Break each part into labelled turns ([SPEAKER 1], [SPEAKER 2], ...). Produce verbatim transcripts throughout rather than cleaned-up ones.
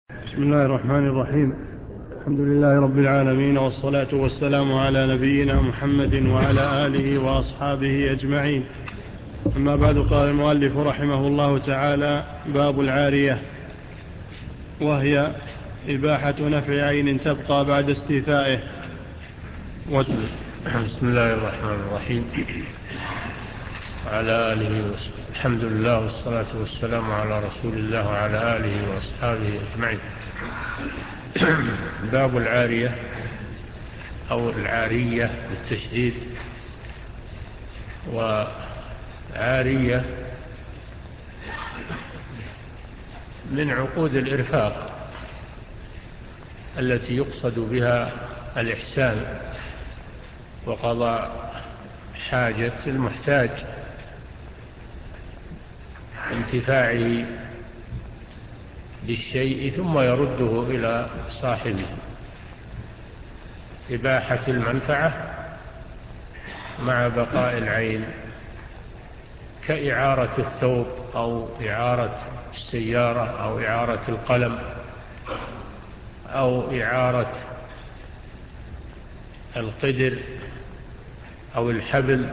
[SPEAKER 1] بسم الله الرحمن الرحيم. الحمد لله رب العالمين، والصلاة والسلام على نبينا محمد وعلى آله وأصحابه أجمعين. أما بعد، قال المؤلف رحمه الله تعالى: باب العارية، وهي إباحة نفع عين تبقى بعد استيفائه.
[SPEAKER 2] بسم الله الرحمن الرحيم. وعلى آله وصحبه. الحمد لله والصلاة والسلام على رسول الله وعلى آله وأصحابه أجمعين. باب العارية أو العارية بالتشديد. وعارية من عقود الإرفاق التي يقصد بها الإحسان وقضاء حاجة المحتاج، انتفاعه بالشيء ثم يرده إلى صاحبه. إباحة المنفعة مع بقاء العين، كإعارة الثوب أو إعارة السيارة أو إعارة القلم أو إعارة القدر أو الحبل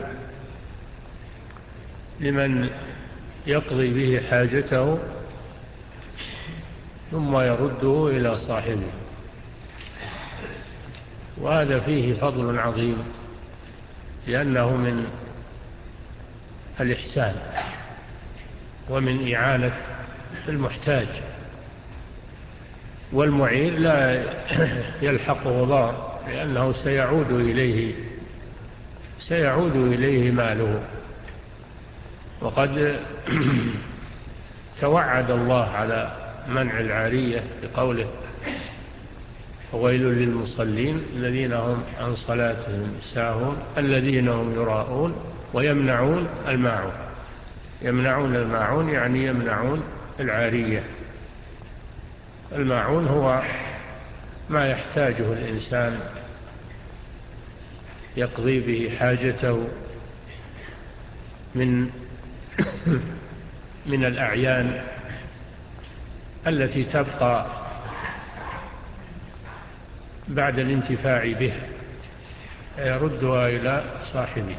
[SPEAKER 2] لمن يقضي به حاجته ثم يرده إلى صاحبه. وهذا فيه فضل عظيم، لأنه من الإحسان ومن إعانة المحتاج، والمعير لا يلحقه ضار، لأنه سيعود إليه سيعود إليه ماله. وقد توعد الله على منع العارية بقوله: ويل للمصلين الذين هم عن صلاتهم ساهون الذين هم يراءون ويمنعون الماعون. يمنعون الماعون يعني يمنعون العارية. الماعون هو ما يحتاجه الإنسان يقضي به حاجته من من الأعيان التي تبقى بعد الانتفاع به، يردها إلى صاحبه.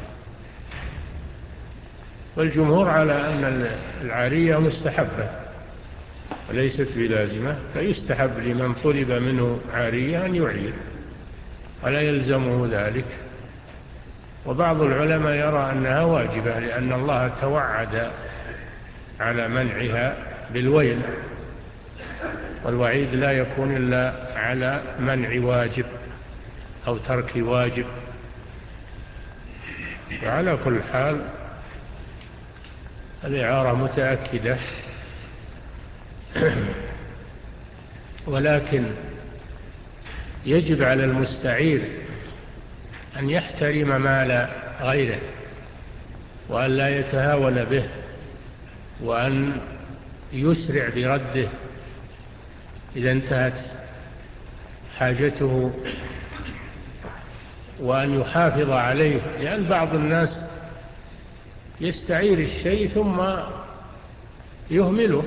[SPEAKER 2] والجمهور على أن العارية مستحبة وليست بلازمة، فيستحب لمن طلب منه عارية أن يعير ولا يلزمه ذلك. وبعض العلماء يرى أنها واجبة، لأن الله توعد على منعها بالويل، والوعيد لا يكون إلا على منع واجب أو ترك واجب. وعلى كل حال الإعارة متأكدة، ولكن يجب على المستعير أن يحترم مال غيره، وأن لا يتهاون به، وأن يسرع برده إذا انتهت حاجته، وأن يحافظ عليه. لأن بعض الناس يستعير الشيء ثم يهمله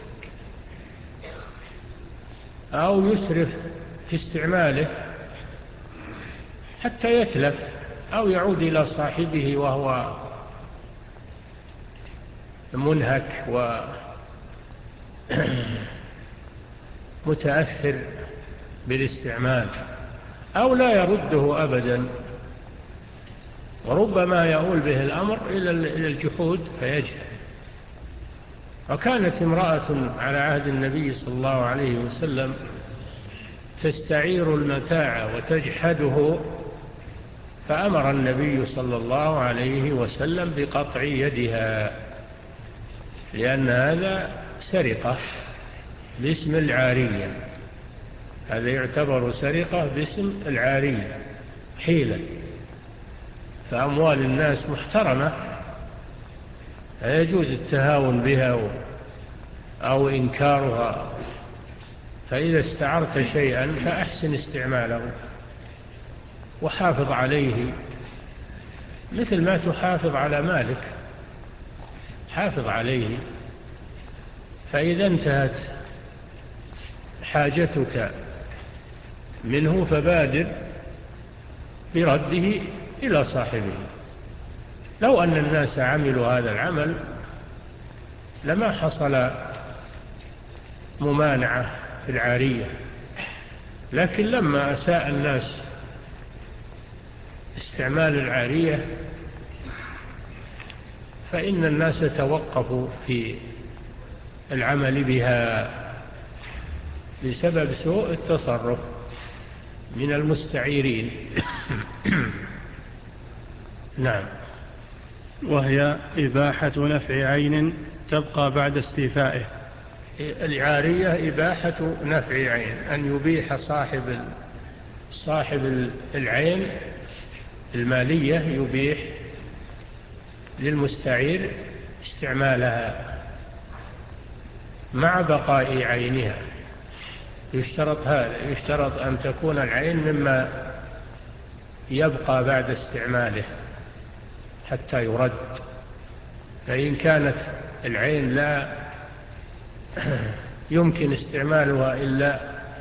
[SPEAKER 2] أو يسرف في استعماله حتى يتلف أو يعود إلى صاحبه وهو منهك ومتأثر بالاستعمال، أو لا يرده أبدا، وربما يؤول به الأمر إلى الجحود فيجهل. وكانت امرأة على عهد النبي صلى الله عليه وسلم تستعير المتاع وتجحده، فأمر النبي صلى الله عليه وسلم بقطع يدها، لأن هذا سرقة باسم العارية. هذا يعتبر سرقة باسم العارية، حيلة، فأموال الناس محترمة، لا يجوز التهاون بها أو إنكارها. فإذا استعرت شيئا فأحسن استعماله وحافظ عليه مثل ما تحافظ على مالك، حافظ عليه. فإذا انتهت حاجتك منه فبادر برده إلى صاحبه. لو أن الناس عملوا هذا العمل لما حصل ممانعة في العارية، لكن لما أساء الناس استعمال العارية فإن الناس توقفوا في العمل بها بسبب سوء التصرف من المستعيرين. نعم.
[SPEAKER 1] وهي إباحة نفع عين تبقى بعد استيفائه.
[SPEAKER 2] العارية إباحة نفع عين، أن يبيح صاحب صاحب العين المالية يبيح للمستعير استعمالها مع بقاء عينها. يشترط هذا، يشترط أن تكون العين مما يبقى بعد استعماله حتى يرد. فإن كانت العين لا يمكن استعمالها إلا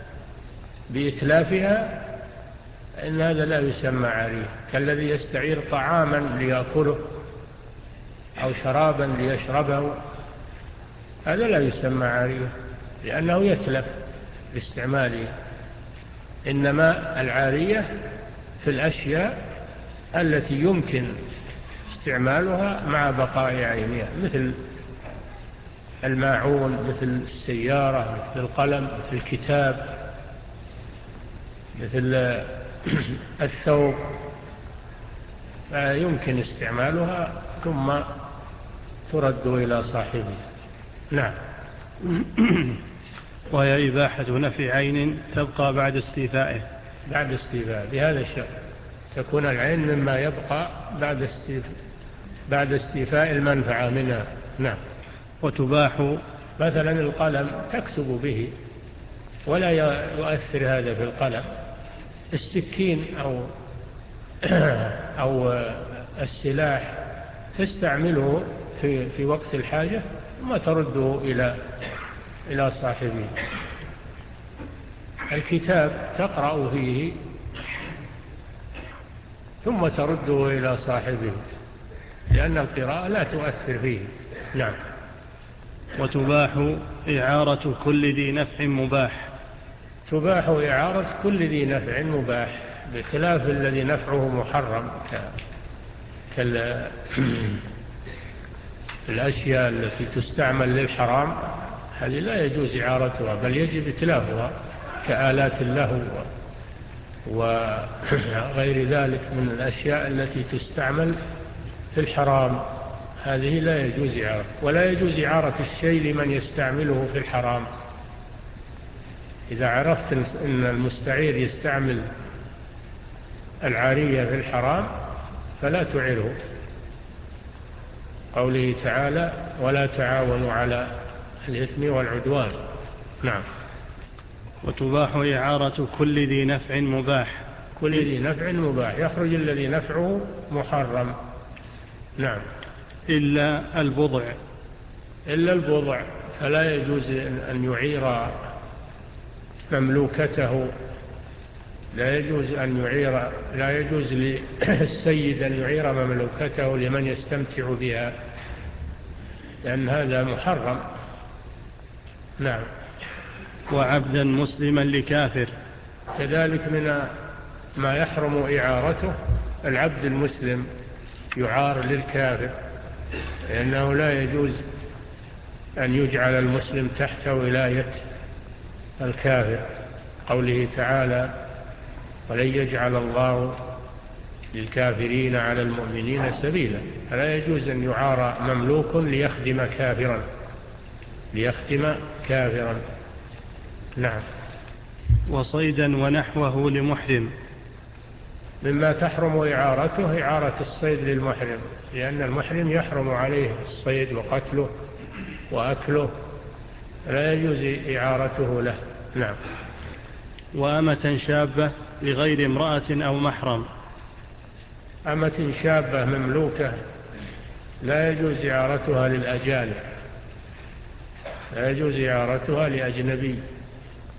[SPEAKER 2] بإتلافها إن هذا لا يسمى عارية، كالذي يستعير طعاما ليأكله أو شرابا ليشربه، هذا لا يسمى عارية لأنه يتلف باستعماله. إنما العارية في الأشياء التي يمكن استعمالها مع بقاء عينها، مثل الماعون، مثل السيارة، مثل القلم، مثل الكتاب، مثل الثوب، يمكن استعمالها ثم ترد إلى صاحبه. نعم.
[SPEAKER 1] وهي إباحة نفع عين تبقى بعد استيفائه.
[SPEAKER 2] بعد استيفاء بهذا الشرط تكون العين مما يبقى بعد استيفاء بعد استيفاء المنفعة منها. نعم.
[SPEAKER 1] وتباح
[SPEAKER 2] مثلا القلم تكتب به ولا يؤثر هذا في القلم. السكين أو أو السلاح تستعمله في في وقت الحاجة ثم ترده إلى إلى صاحبه. الكتاب تقرأ فيه ثم ترده إلى صاحبه لأن القراءة لا تؤثر فيه. نعم.
[SPEAKER 1] وتباح إعارة كل ذي نفع مباح.
[SPEAKER 2] تباح إعارة كل ذي نفع مباح بخلاف الذي نفعه محرم كالأشياء التي تستعمل للحرام، هذه لا يجوز إعارتها بل يجب إتلافها كآلات اللهو وغير ذلك من الأشياء التي تستعمل في الحرام، هذه لا يجوز إعارة. ولا يجوز إعارة الشيء لمن يستعمله في الحرام. إذا عرفت أن المستعير يستعمل العارية في الحرام فلا تعره. قوله تعالى ولا تعاونوا على الإثم والعدوان. نعم.
[SPEAKER 1] وتباح إعارة كل ذي نفع مباح.
[SPEAKER 2] كل ذي نفع مباح، يخرج الذي نفعه محرم. نعم.
[SPEAKER 1] إلا البضع.
[SPEAKER 2] إلا البضع فلا يجوز أن يعير مملوكته، لا يجوز أن يعير لا يجوز للسيد أن يعير مملوكته لمن يستمتع بها لأن هذا محرم. نعم.
[SPEAKER 1] وعبدا مسلما لكافر.
[SPEAKER 2] كذلك من ما يحرم إعارته العبد المسلم يعار للكافر، لأنه لا يجوز أن يجعل المسلم تحت ولاية الكافر. قوله تعالى ولن يجعل الله للكافرين على المؤمنين سبيلا، فلا يجوز أن يعار مملوك ليخدم كافرا ليخدم كافرا. نعم.
[SPEAKER 1] وصيدا ونحوه لمحرم.
[SPEAKER 2] مما تحرم إعارته إعارة الصيد للمحرم، لأن المحرم يحرم عليه الصيد وقتله وأكله، لا يجوز إعارته له. نعم.
[SPEAKER 1] وأمة شابة لغير امرأة أو محرم.
[SPEAKER 2] أمة شابة مملوكة لا يجوز إعارتها للأجانب، لا يجوز إعارتها لأجنبي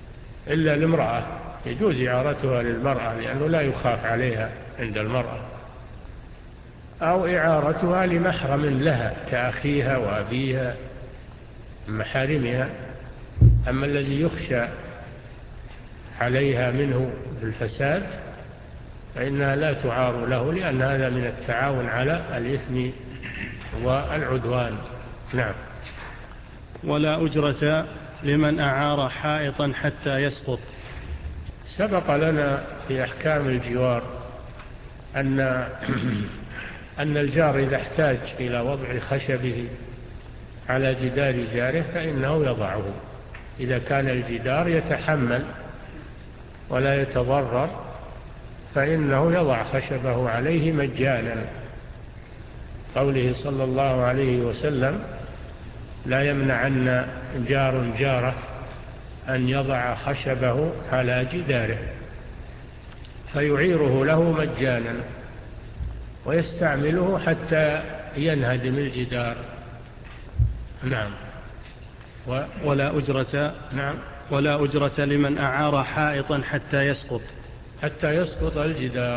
[SPEAKER 2] إلا لامرأة، يجوز إعارتها للمرأة لأنه لا يخاف عليها عند المرأة، أو إعارتها لمحرم لها كأخيها وأبيها محارمها. أما الذي يخشى عليها منه بالفساد فإنها لا تعار له، لأن هذا من التعاون على الإثم والعدوان. نعم.
[SPEAKER 1] ولا أجرة لمن أعار حائطا حتى يسقط.
[SPEAKER 2] سبق لنا في أحكام الجوار أن أن الجار إذا احتاج إلى وضع خشبه على جدار جاره فإنه يضعه، إذا كان الجدار يتحمل ولا يتضرر فإنه يضع خشبه عليه مجانا. قوله صلى الله عليه وسلم: لا يمنعن جار جاره أن يضع خشبه على جداره فيعيره له مجانا ويستعمله حتى ينهدم الجدار. نعم.
[SPEAKER 1] و... ولا أجرة
[SPEAKER 2] نعم.
[SPEAKER 1] ولا أجرة لمن أعار حائطا حتى يسقط.
[SPEAKER 2] حتى يسقط الجدار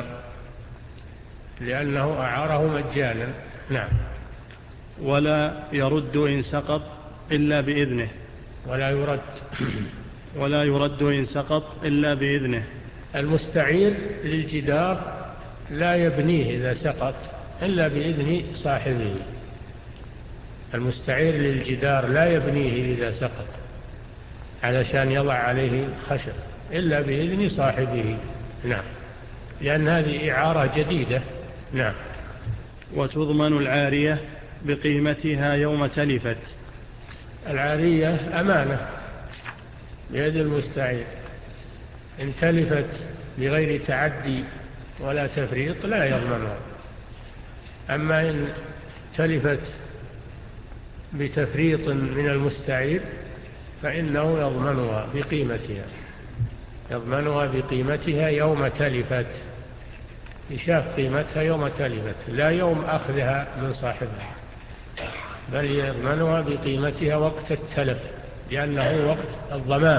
[SPEAKER 2] لأنه أعاره مجانا. نعم.
[SPEAKER 1] ولا يرد إن سقط إلا بإذنه.
[SPEAKER 2] ولا يرد
[SPEAKER 1] ولا يرد إن سقط إلا بإذنه.
[SPEAKER 2] المستعير للجدار لا يبنيه إذا سقط إلا بإذن صاحبه. المستعير للجدار لا يبنيه إذا سقط علشان يضع عليه خشب إلا بإذن صاحبه. نعم. لأن هذه إعارة جديدة. نعم.
[SPEAKER 1] وتضمن العارية بقيمتها يوم تلفت.
[SPEAKER 2] العارية أمانة بيد المستعير، إن تلفت بغير تعدي ولا تفريط لا يضمنها. أما إن تلفت بتفريط من المستعير فإنه يضمنها بقيمتها يضمنها بقيمتها يوم تلفت، يشاف قيمتها يوم تلفت لا يوم أخذها من صاحبها، بل يضمنها بقيمتها وقت التلف لأنه وقت الضمان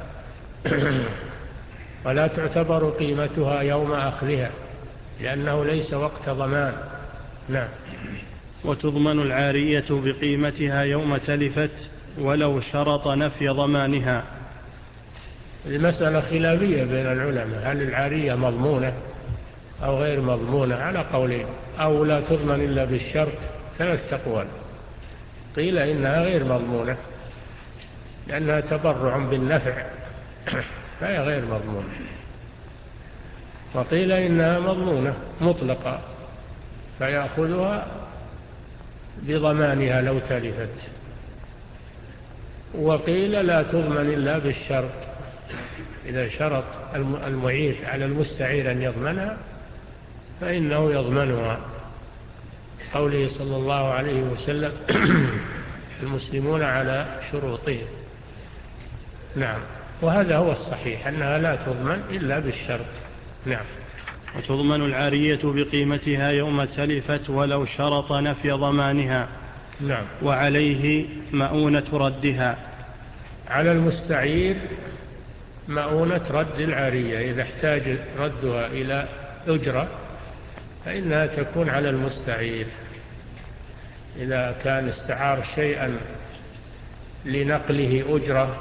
[SPEAKER 2] ولا تعتبر قيمتها يوم أخذها لأنه ليس وقت ضمان. نعم.
[SPEAKER 1] وتضمن العارية بقيمتها يوم تلفت ولو شرط نفي ضمانها.
[SPEAKER 2] المسألة خلافية بين العلماء، هل العارية مضمونة أو غير مضمونة على قولين، أو لا تضمن إلا بالشرط، ثلاث أقوال. قيل إنها غير مضمونة لأنها تبرع بالنفع فهي غير مضمونة، وقيل إنها مضمونة مطلقة فيأخذها بضمانها لو تلفت، وقيل لا تضمن إلا بالشرط، إذا شرط المعير على المستعير أن يضمنها فإنه يضمنها. قوله صلى الله عليه وسلم: المسلمون على شروطهم. نعم. وهذا هو الصحيح أنها لا تضمن إلا بالشرط. نعم.
[SPEAKER 1] وتضمن العارية بقيمتها يوم تلفت ولو شرط نفي ضمانها.
[SPEAKER 2] نعم.
[SPEAKER 1] وعليه مؤونة ردها.
[SPEAKER 2] على المستعير مؤونة رد العارية، إذا احتاج ردها إلى أجرة فإنها تكون على المستعير. إذا كان استعار شيئا لنقله أجرة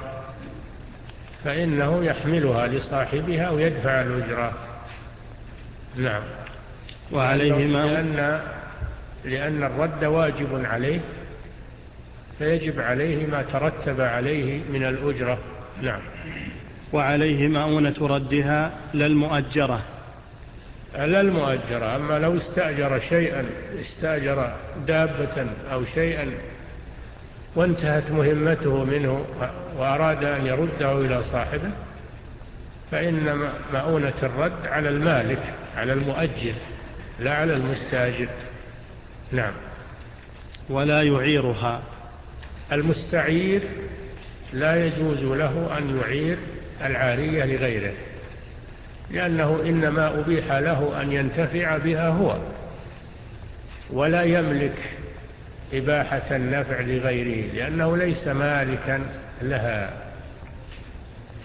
[SPEAKER 2] فإنه يحملها لصاحبها ويدفع الأجرة. نعم.
[SPEAKER 1] وعليه
[SPEAKER 2] لأن, لأن الرد واجب عليه فيجب عليه ما ترتب عليه من الأجرة. نعم.
[SPEAKER 1] وعليه مؤونة ردها للمؤجرة.
[SPEAKER 2] لا المؤجرة. أما لو استأجر شيئا، استأجر دابة أو شيئا وانتهت مهمته منه وأراد أن يرده إلى صاحبه فإن مؤونة الرد على المالك، على المؤجر، لا على المستأجر. نعم.
[SPEAKER 1] ولا يعيرها.
[SPEAKER 2] المستعير لا يجوز له أن يعير العارية لغيره، لأنه إنما أبيح له أن ينتفع بها هو، ولا يملك إباحة النفع لغيره لأنه ليس مالكا لها،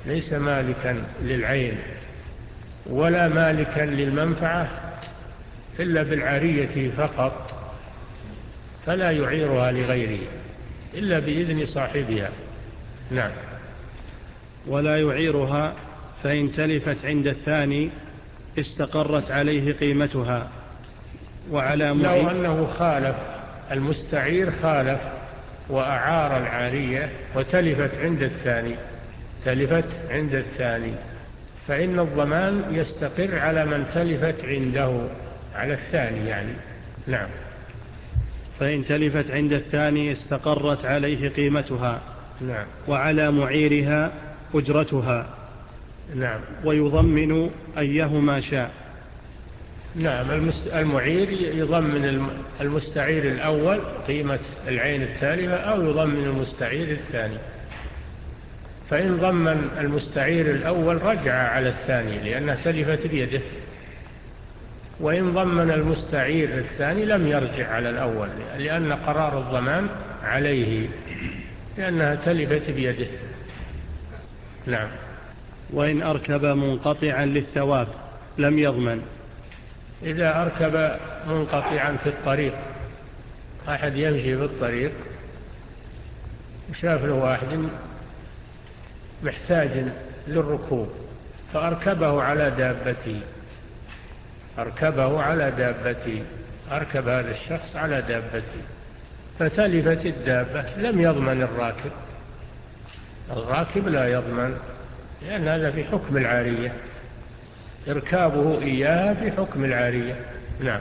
[SPEAKER 2] ليس مالكا للعين ولا مالكا للمنفعة إلا بالعارية فقط، فلا يعيرها لغيره إلا بإذن صاحبها. نعم.
[SPEAKER 1] ولا يعيرها فإن تلفت عند الثاني استقرت عليه قيمتها. وعلى معين
[SPEAKER 2] لو أنه خالف المستعير، خالف وأعار العارية وتلفت عند الثاني، تلفت عند الثاني، فإن الضمان يستقر على من تلفت عنده، على الثاني يعني. نعم.
[SPEAKER 1] فإن تلفت عند الثاني استقرت عليه قيمتها.
[SPEAKER 2] نعم.
[SPEAKER 1] وعلى معيرها أجرتها.
[SPEAKER 2] نعم.
[SPEAKER 1] ويضمن أيهما شاء.
[SPEAKER 2] نعم. المعير يضمن المستعير الأول قيمة العين التالفة، أو يضمن المستعير الثاني. فإن ضمن المستعير الأول رجع على الثاني لأنها تلفت بيده، وإن ضمن المستعير الثاني لم يرجع على الأول لأن قرار الضمان عليه لأنها تلفت بيده. نعم.
[SPEAKER 1] وإن أركب منقطعا للثواب لم يضمن.
[SPEAKER 2] إذا أركب منقطعا في الطريق، أحد يمشي في الطريق وشاف له واحد محتاج للركوب فأركبه على دابته، أركبه على دابته، أركب هذا الشخص على دابته فتلفت الدابة، لم يضمن الراكب، الراكب لا يضمن لأن هذا في حكم العارية، إركابه إياها في حكم العارية. نعم.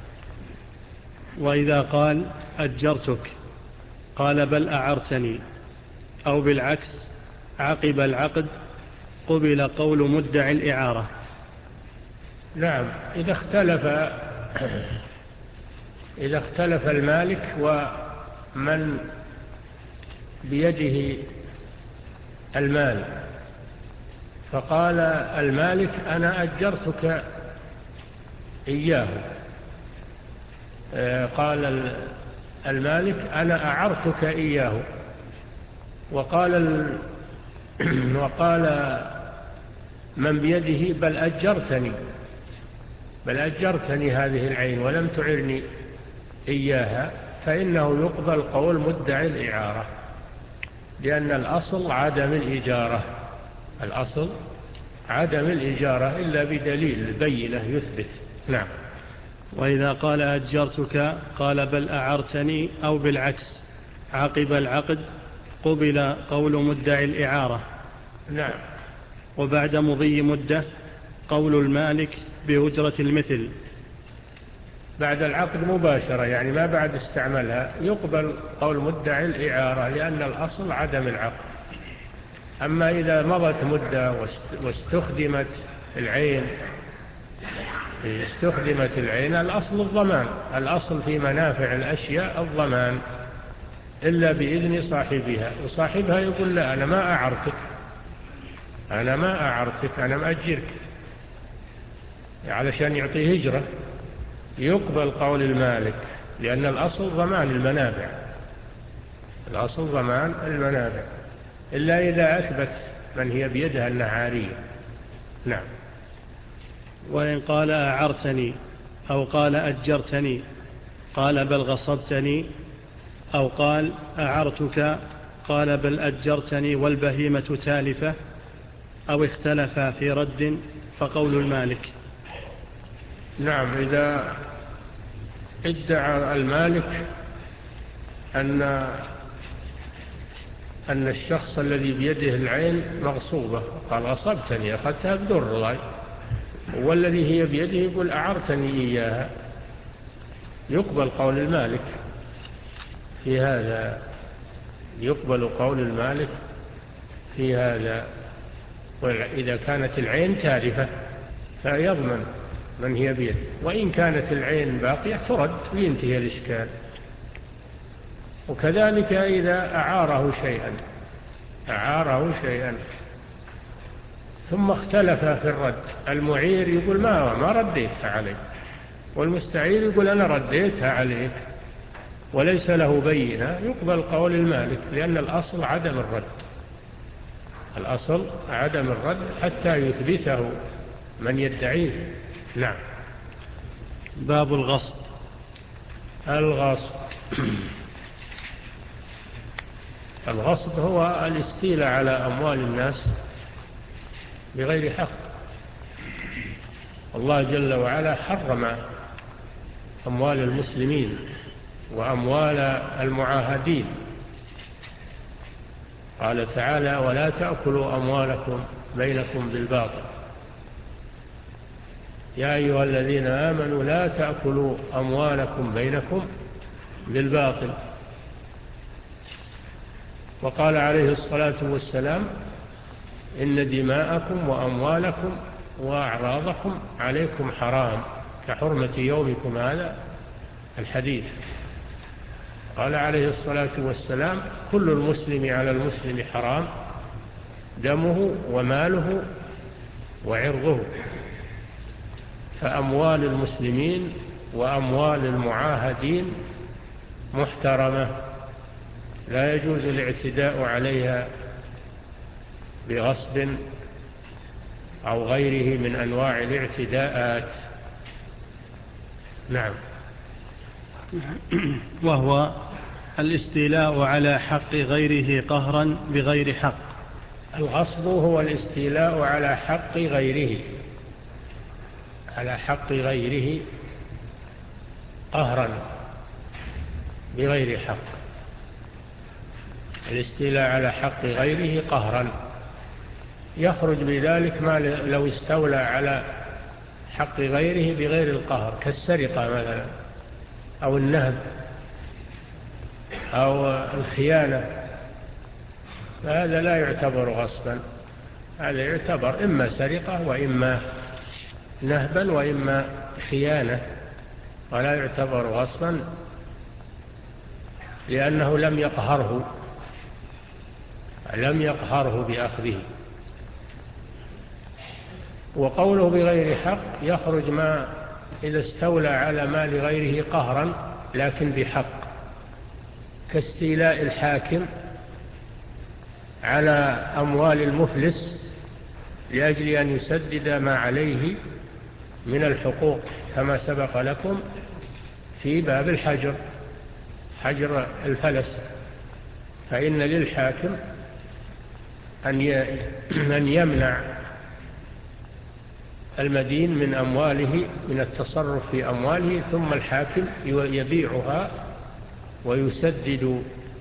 [SPEAKER 1] وإذا قال أجرتك قال بل أعرتني، أو بالعكس عقب العقد قبل قول مدعي الإعارة.
[SPEAKER 2] نعم. إذا اختلف إذا اختلف المالك ومن بيده المال، فقال المالك أنا أجرتك إياه، قال المالك أنا أعرتك إياه، وقال ال... وقال من بيده بل أجرتني، بل أجرتني هذه العين ولم تعرني إياها، فإنه يقبل قول مدعي الإعارة، لأن الأصل عدم الإجارة، الأصل عدم الإجارة إلا بدليل بينة يثبت. نعم.
[SPEAKER 1] وإذا قال أجرتك قال بل أعرتني، أو بالعكس عقب العقد قبل قول مدعي الإعارة.
[SPEAKER 2] نعم.
[SPEAKER 1] وبعد مضي مدة قول المالك بأجرة المثل.
[SPEAKER 2] بعد العقد مباشرة يعني ما بعد استعملها يقبل قول مدعي الإعارة لأن الأصل عدم العقد. أما إذا مضت مدة واستخدمت العين استخدمت العين الأصل الضمان، الأصل في منافع الأشياء الضمان إلا بإذن صاحبها، وصاحبها يقول لا أنا ما أعرتك، أنا ما أعرتك، أنا مأجرك، علشان يعطيه هجرة. يقبل قول المالك لأن الأصل ضمان المنافع، الأصل ضمان المنافع إلا إذا أثبت من هي بيدها النعارية. نعم.
[SPEAKER 1] وإن قال أعرتني أو قال أجرتني قال بل غصبتني، أو قال أعرتك قال بل أجرتني والبهيمة تالفة، أو اختلفا في رد فقول المالك.
[SPEAKER 2] نعم. إذا ادعى المالك أن أن الشخص الذي بيده العين مغصوبة، قال غصبتني أخذتها بدون رضاي، والذي هي بيده يقول أعرتني إياها، يقبل قول المالك في هذا، يقبل قول المالك في هذا. وإذا كانت العين تالفة فيضمن من هي بيده، وإن كانت العين باقية ترد وينتهي الإشكال. وكذلك إذا أعاره شيئا أعاره شيئا ثم اختلف في الرد، المعير يقول ما ما رديتها عليك، والمستعير يقول أنا رديتها عليك، وليس له بينة، يقبل قول المالك لأن الأصل عدم الرد، الأصل عدم الرد حتى يثبته من يدعيه. نعم.
[SPEAKER 1] باب الغصب.
[SPEAKER 2] الغصب الغصب هو الاستيلاء على أموال الناس بغير حق. الله جل وعلا حرم أموال المسلمين وأموال المعاهدين. قال تعالى: ولا تأكلوا أموالكم بينكم بالباطل يا أيها الذين آمنوا لا تأكلوا أموالكم بينكم بالباطل. وقال عليه الصلاة والسلام: إن دماءكم وأموالكم وأعراضكم عليكم حرام كحرمة يومكم هذا. الحديث. قال عليه الصلاة والسلام: كل المسلم على المسلم حرام دمه وماله وعرضه. فأموال المسلمين وأموال المعاهدين محترمة لا يجوز الاعتداء عليها بغصب أو غيره من أنواع الاعتداءات. نعم.
[SPEAKER 1] وهو الاستيلاء على حق غيره قهرا بغير حق.
[SPEAKER 2] الغصب هو الاستيلاء على حق غيره على حق غيره قهرا بغير حق. الاستيلاء على حق غيره قهرا يخرج بذلك ما لو استولى على حق غيره بغير القهر، كالسرقة مثلا أو النهب أو الخيانة، فهذا لا يعتبر غصبا، هذا يعتبر إما سرقة وإما نهبا وإما خيانة، ولا يعتبر غصبا لأنه لم يقهره لم يقهره بأخذه. وقوله بغير حق يخرج ما إذا استولى على مال غيره قهرا لكن بحق، كاستيلاء الحاكم على أموال المفلس لأجل أن يسدد ما عليه من الحقوق، كما سبق لكم في باب الحجر، حجر الفلس، فإن للحاكم أن يمنع المدين من أمواله، من التصرف في أمواله، ثم الحاكم يبيعها ويسدد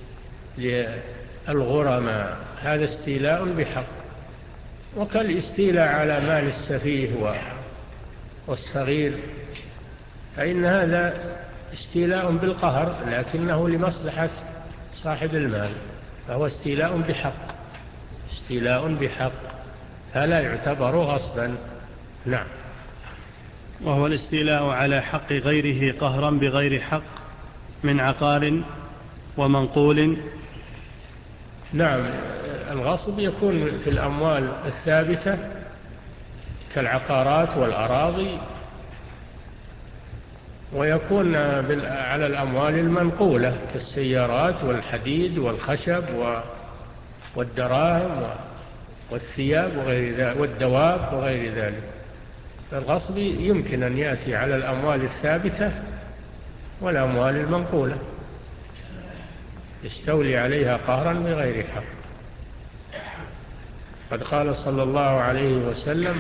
[SPEAKER 2] للغرماء. هذا استيلاء بحق. وكالاستيلاء على مال السفيه والصغير فإن هذا استيلاء بالقهر لكنه لمصلحة صاحب المال، فهو استيلاء بحق استيلاء بحق فلا يعتبر غصبا. نعم.
[SPEAKER 1] وهو الاستيلاء على حق غيره قهرا بغير حق من عقار ومنقول.
[SPEAKER 2] نعم. الغصب يكون في الأموال الثابتة كالعقارات والأراضي، ويكون على الأموال المنقولة كالسيارات والحديد والخشب والدراهم والثياب وغير ذلك والدواب وغير ذلك. فالغصب يمكن أن يأتي على الأموال الثابتة والأموال المنقولة، يستولي عليها قهرا بغير حق. قد قال صلى الله عليه وسلم: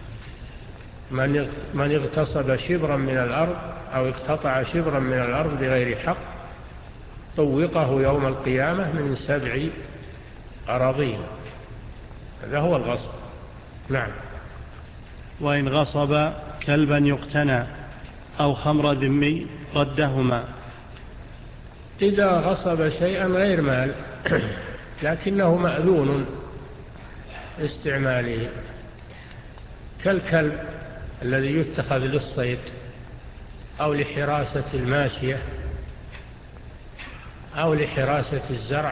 [SPEAKER 2] من اغتصب شبرا من الأرض أو اقتطع شبرا من الأرض بغير حق طوقه يوم القيامة من سبع أراضين. هذا هو الغصب. نعم.
[SPEAKER 1] وإن غصب كلبا يقتنى أو خمر ذمي ردهما.
[SPEAKER 2] إذا غصب شيئا غير مال لكنه مأذون استعماله، كالكلب الذي يتخذ للصيد أو لحراسة الماشية أو لحراسة الزرع،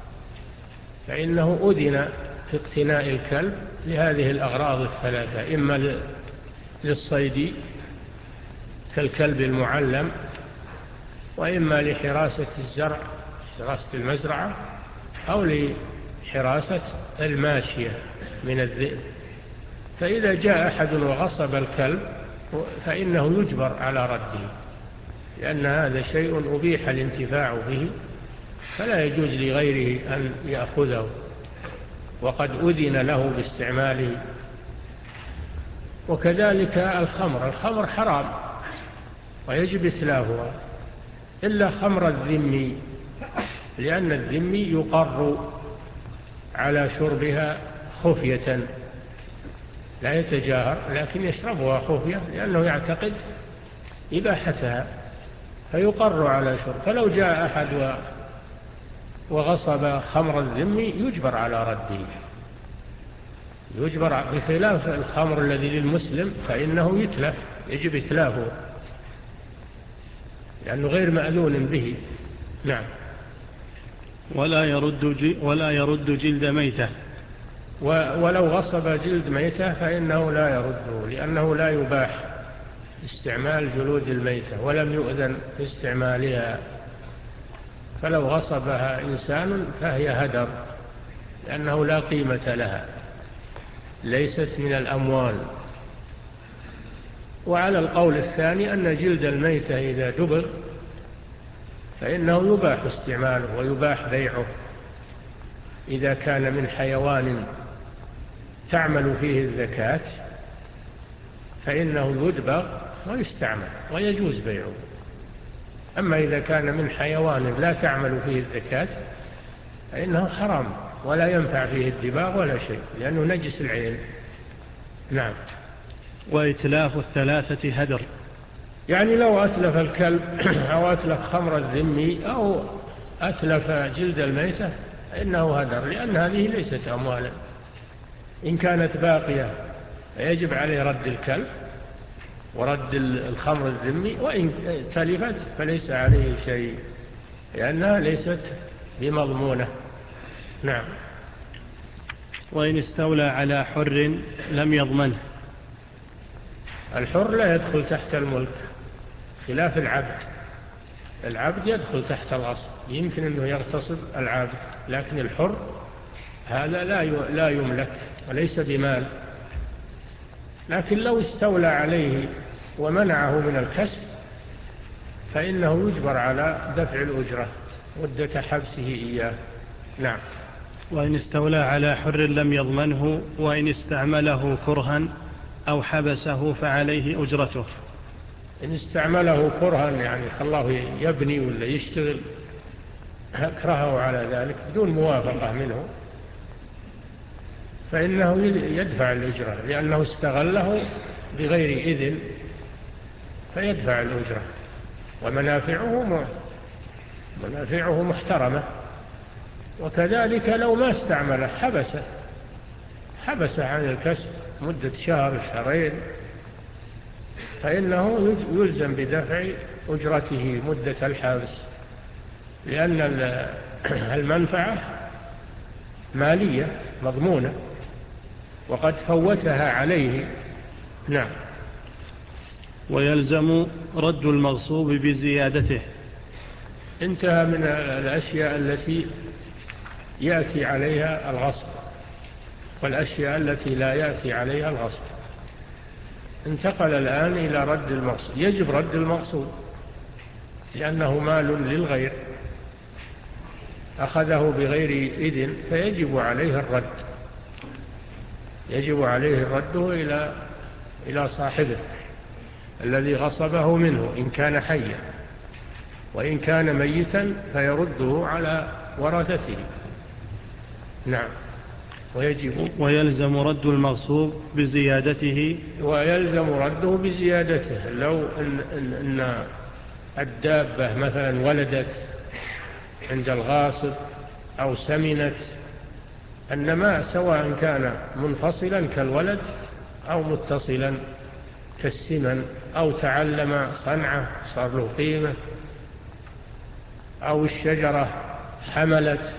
[SPEAKER 2] فإنه أذن في اقتناء الكلب لهذه الأغراض الثلاثة: إما للصيد كالكلب المعلم، وإما لحراسة الزرع، حراسة المزرعة، أو حراسة الماشية من الذئب. فإذا جاء أحد وغصب الكلب فإنه يجبر على رده، لأن هذا شيء أبيح الانتفاع به، فلا يجوز لغيره أن يأخذه وقد أذن له باستعماله. وكذلك الخمر، الخمر حرام ويجب إتلافها إلا خمر الذمي، لأن الذمي يقر على شربها خفية، لا يتجاهر لكن يشربها خفية لأنه يعتقد إباحتها فيقر على شرب. فلو جاء أحد وغصب خمر الذمي يجبر على رده، يجبر، بخلاف الخمر الذي للمسلم فإنه يتلف، يجب إتلافه لأنه غير مأذون به. نعم.
[SPEAKER 1] ولا يرد ولا يرد جلد ميتة،
[SPEAKER 2] ولو غصب جلد ميتة فإنه لا يرده، لأنه لا يباح استعمال جلود الميتة ولم يؤذن في استعمالها. فلو غصبها إنسان فهي هدر، لأنه لا قيمة لها، ليست من الأموال. وعلى القول الثاني أن جلد الميتة إذا دبغ فإنه يباح استعماله ويباح بيعه إذا كان من حيوان تعمل فيه الزكاة، فإنه يدبغ ويستعمل ويجوز بيعه. أما إذا كان من حيوان لا تعمل فيه الزكاة فإنه حرام ولا ينفع فيه الدباغ ولا شيء، لأنه نجس العين. نعم.
[SPEAKER 1] وإتلاف الثلاثة هدر، يعني
[SPEAKER 2] لو أتلف الكلب أو أتلف خمر الذمي أو أتلف جلد الميتة إنه هدر، لأن هذه ليست أموالا. إن كانت باقية يجب عليه رد الكلب ورد الخمر الذمي، وإن تلفت فليس عليه شيء لأنها ليست بمضمونة. نعم.
[SPEAKER 1] وإن استولى على حر لم يضمنه،
[SPEAKER 2] الحر لا يدخل تحت الملك خلاف العبد، العبد يدخل تحت الغصب، يمكن أنه يغتصب العبد، لكن الحر هذا لا يملك وليس بمال. لكن لو استولى عليه ومنعه من الكسب فإنه يجبر على دفع الأجرة مدة حبسه إياه. نعم.
[SPEAKER 1] وإن استولى على حر لم يضمنه، وإن استعمله كرها أو حبسه فعليه أجرته.
[SPEAKER 2] إن استعمله كرها يعني خلاه يبني ولا يشتغل، أكرهه على ذلك بدون موافقة منه، فإنه يدفع الأجرة لأنه استغله بغير إذن، فيدفع الأجرة. ومنافعه منافعه محترمة. وكذلك لو ما استعمله حبسه حبس عن الكسب مدة شهر شهرين فإنه يلزم بدفع أجرته مدة الحبس، لأن المنفعة مالية مضمونة وقد فوتها عليه. نعم.
[SPEAKER 1] ويلزم رد المغصوب بزيادته.
[SPEAKER 2] انتهى من الأشياء التي يأتي عليها الغصب والأشياء التي لا يأتي عليها الغصب. انتقل الآن إلى رد المغصوب. يجب رد المغصوب لأنه مال للغير أخذه بغير إذن، فيجب عليه الرد، يجب عليه رده إلى إلى صاحبه الذي غصبه منه إن كان حيا، وإن كان ميتا فيرده على ورثته. نعم. ويجب
[SPEAKER 1] ويلزم رد المغصوب بزيادته.
[SPEAKER 2] ويلزم رده بزيادته. لو أن, أن, أن الدابة مثلا ولدت عند الغاصب أو سمنت، النماء سواء كان منفصلا كالولد أو متصلا كالسمن، أو تعلم صنعة صار له قيمة، أو الشجرة حملت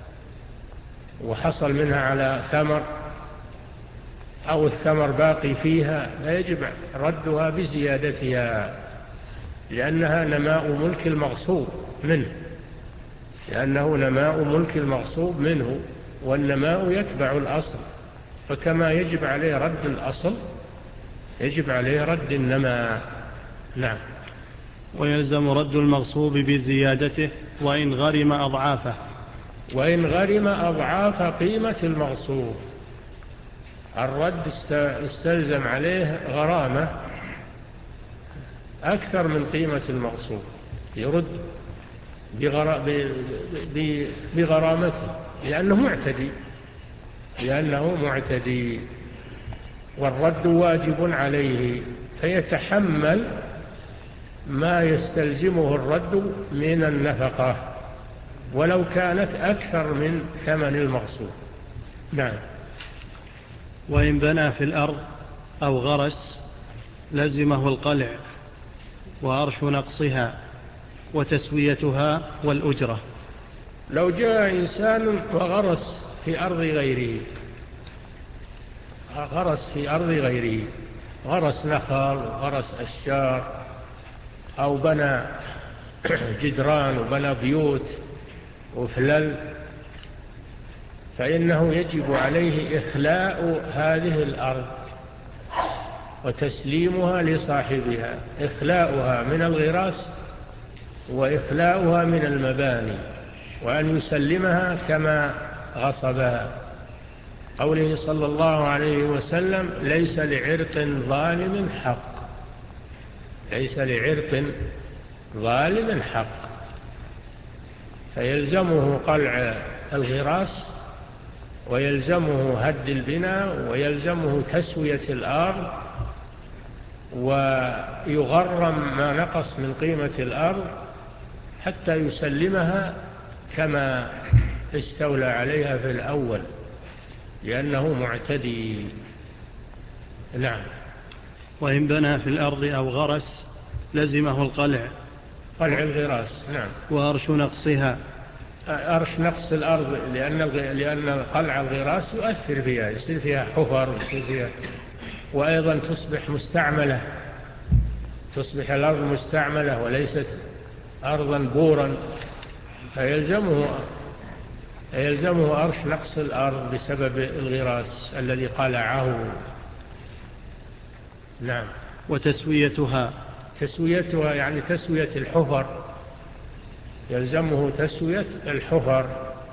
[SPEAKER 2] وحصل منها على ثمر، أو الثمر باقي فيها، لا يجب ردها بزيادتها لأنها نماء ملك المغصوب منه، لأنه نماء ملك المغصوب منه والنماء يتبع الأصل، فكما يجب عليه رد الأصل يجب عليه رد النماء. نعم.
[SPEAKER 1] ويلزم رد المغصوب بزيادته وإن غرم أضعافه.
[SPEAKER 2] وإن غرم أضعاف قيمة المغصوب، الرد استلزم عليه غرامة أكثر من قيمة المغصوب، يرد بغرامته لأنه معتدي لأنه معتدي والرد واجب عليه، فيتحمل ما يستلزمه الرد من النفقة ولو كانت أكثر من ثمن المغصوب. نعم.
[SPEAKER 1] وإن بنى في الأرض أو غرس لزمه القلع وأرش نقصها وتسويتها والأجرة.
[SPEAKER 2] لو جاء إنسان وغرس في أرض غيره غرس في أرض غيره غرس نخل وغرس أشجار أو بنى جدران وبنى بيوت وفلل، فإنه يجب عليه إخلاء هذه الأرض وتسليمها لصاحبها، إخلاؤها من الغراس وإخلاؤها من المباني، وأن يسلمها كما غصبها. قوله صلى الله عليه وسلم: ليس لعرق ظالم حق ليس لعرق ظالم حق. فيلزمه قلع الغراس ويلزمه هد البناء ويلزمه تسوية الأرض، ويغرم ما نقص من قيمة الأرض حتى يسلمها كما استولى عليها في الأول لأنه معتدي. نعم.
[SPEAKER 1] وإن بنى في الأرض أو غرس لزمه القلع
[SPEAKER 2] قلع الغراس. نعم.
[SPEAKER 1] وأرش نقصها.
[SPEAKER 2] أرش نقص الأرض لأن لأن قلع الغراس يؤثر فيها، يصير فيها حفر يصير فيها، وأيضا تصبح مستعملة تصبح الأرض مستعملة وليست أرضا بورا، فيلزمه يلزمه أرش نقص الأرض بسبب الغراس الذي قلعه. نعم.
[SPEAKER 1] وتسويتها.
[SPEAKER 2] تسويتها يعني تسوية الحفر، يلزمه تسوية الحفر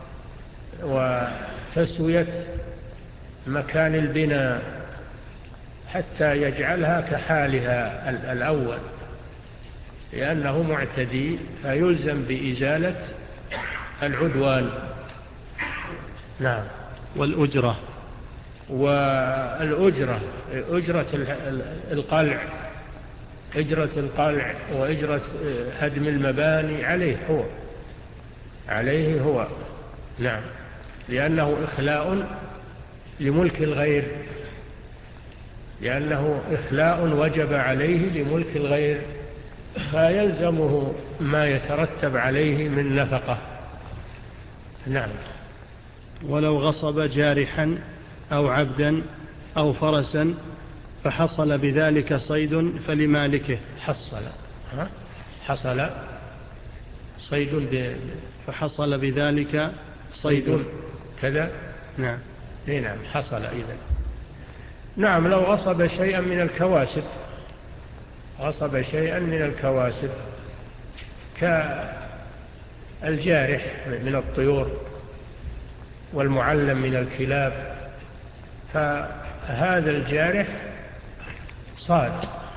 [SPEAKER 2] وتسوية مكان البناء حتى يجعلها كحالها الأول لأنه معتدي، فيلزم بإزالة العدوان. نعم.
[SPEAKER 1] والأجرة.
[SPEAKER 2] والأجرة أجرة القلع أجرة القلع وأجرة هدم المباني عليه هو عليه هو نعم، لأنه إخلاء لملك الغير لأنه إخلاء وجب عليه لملك الغير، فيلزمه ما يترتب عليه من نفقة. نعم.
[SPEAKER 1] ولو غصب جارحا أو عبدا أو فرسا فحصل بذلك صيد فلمالكه.
[SPEAKER 2] حصل ها؟ حصل صيد ب...
[SPEAKER 1] فحصل بذلك صيد, صيد
[SPEAKER 2] كذا.
[SPEAKER 1] نعم.
[SPEAKER 2] إيه نعم حصل إذن. نعم. لو غصب شيئا من الكواسب غصب شيئا من الكواسب كالجارح من الطيور والمعلم من الكلاب، فهذا الجارح صاد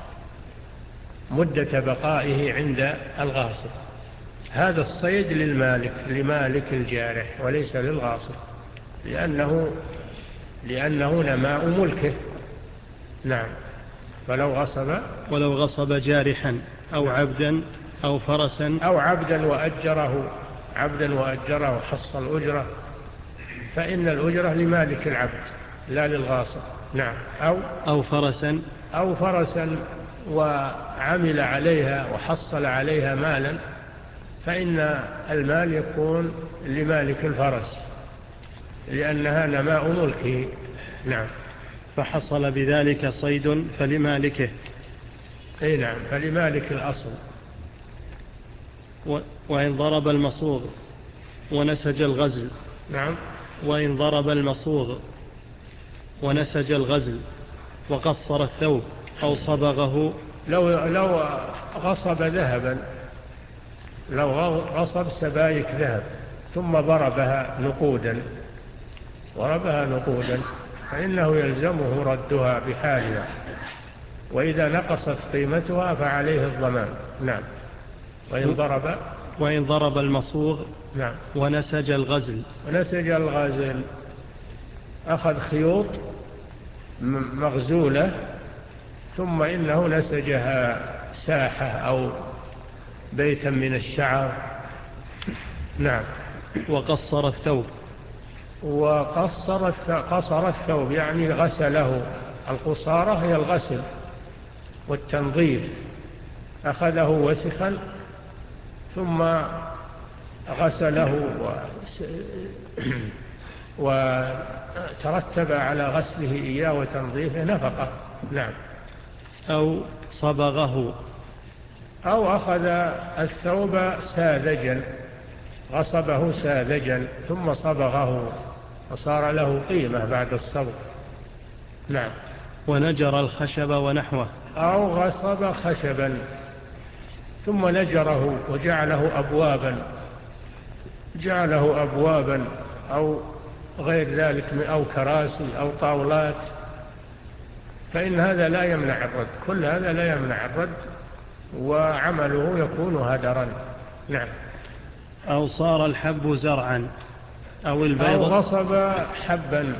[SPEAKER 2] مدة بقائه عند الغاصب، هذا الصيد للمالك لمالك الجارح وليس للغاصب لأنه لأنه نماء ملكه. نعم. فلو غصب
[SPEAKER 1] ولو غصب جارحا أو عبدا أو فرسا
[SPEAKER 2] أو عبدا وأجره عبدا وأجره حصل أجره، فإن الأجرة لمالك العبد لا للغاصب. نعم. أو
[SPEAKER 1] أو فرسا
[SPEAKER 2] أو فرسا وعمل عليها وحصل عليها مالا، فإن المال يكون لمالك الفرس لأنها نماء ملكه. نعم.
[SPEAKER 1] فحصل بذلك صيد فلمالكه.
[SPEAKER 2] أي نعم، فلمالك الأصل.
[SPEAKER 1] و... وإن ضرب المصوغ ونسج الغزل.
[SPEAKER 2] نعم.
[SPEAKER 1] وإن ضرب المصوغ ونسج الغزل وقصر الثوب أو صبغه.
[SPEAKER 2] لو, لو غصب ذهبا، لو غصب سبايك ذهب ثم ضربها نقودا ضربها نقودا فإنه يلزمه ردها بحالها، وإذا نقصت قيمتها فعليه الضمان. نعم. وإن ضرب
[SPEAKER 1] وإن ضرب المصوغ
[SPEAKER 2] نعم
[SPEAKER 1] ونسج الغزل
[SPEAKER 2] ونسج الغزل، أخذ خيوط مغزولة ثم إنه نسجها ساحة أو بيتا من الشعر. نعم.
[SPEAKER 1] وقصر الثوب
[SPEAKER 2] وقصر قصر الثوب يعني غسله. القصارة هي الغسل والتنظيف. أخذه وسخا ثم غسله وترتب على غسله إياه وتنظيفه نفقة. نعم.
[SPEAKER 1] أو صبغه،
[SPEAKER 2] أو أخذ الثوب ساذجا، غصبه ساذجا ثم صبغه وصار له قيمة بعد الصبغ. نعم.
[SPEAKER 1] ونجر الخشب ونحوه،
[SPEAKER 2] أو غصب خشبا ثم نجره وجعله أبوابا جعله أبوابا أو غير ذلك أو كراسي أو طاولات، فإن هذا لا يمنع الرد. كل هذا لا يمنع الرد وعمله يكون هدرا. نعم.
[SPEAKER 1] أو صار الحب زرعا أو البيض،
[SPEAKER 2] أو غصب حبا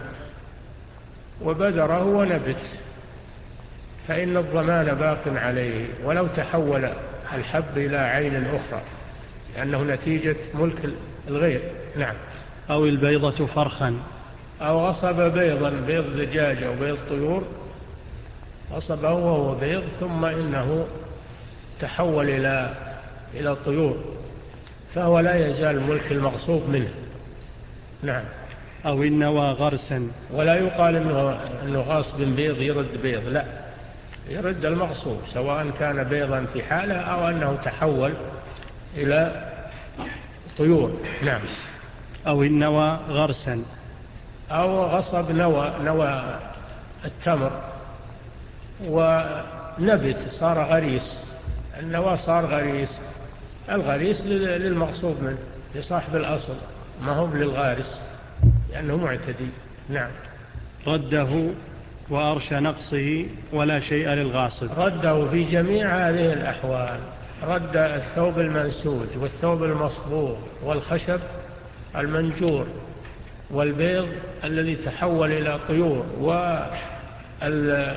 [SPEAKER 2] وبذره ونبت فإن الضمان باق عليه ولو تحول الحب إلى عين أخرى لأنه نتيجة ملك الغير. نعم.
[SPEAKER 1] أو البيضة فرخا،
[SPEAKER 2] أو غصب بيضا، بيض دجاج أو بيض طيور، غصبه وهو بيض ثم إنه تحول إلى إلى الطيور فهو لا يزال ملك المغصوب منه. نعم.
[SPEAKER 1] أو النوى غرسا،
[SPEAKER 2] ولا يقال إنه, إنه غاصب بيض يرد بيض، لا، يرد المغصوب سواء كان بيضا في حالة أو أنه تحول إلى طيور. نعم.
[SPEAKER 1] أو النوى غرسا،
[SPEAKER 2] أو غصب نوى نوى التمر ونبت صار غريس. النوى صار غريس، الغريس للمغصوب منه لصاحب الأصل ما هو للغارس لأنه معتدي. نعم.
[SPEAKER 1] رده وأرش نقصه ولا شيء للغاصب،
[SPEAKER 2] رده في جميع هذه الأحوال. رد الثوب المنسوج والثوب المصبوغ والخشب المنجور والبيض الذي تحول إلى طيور وال...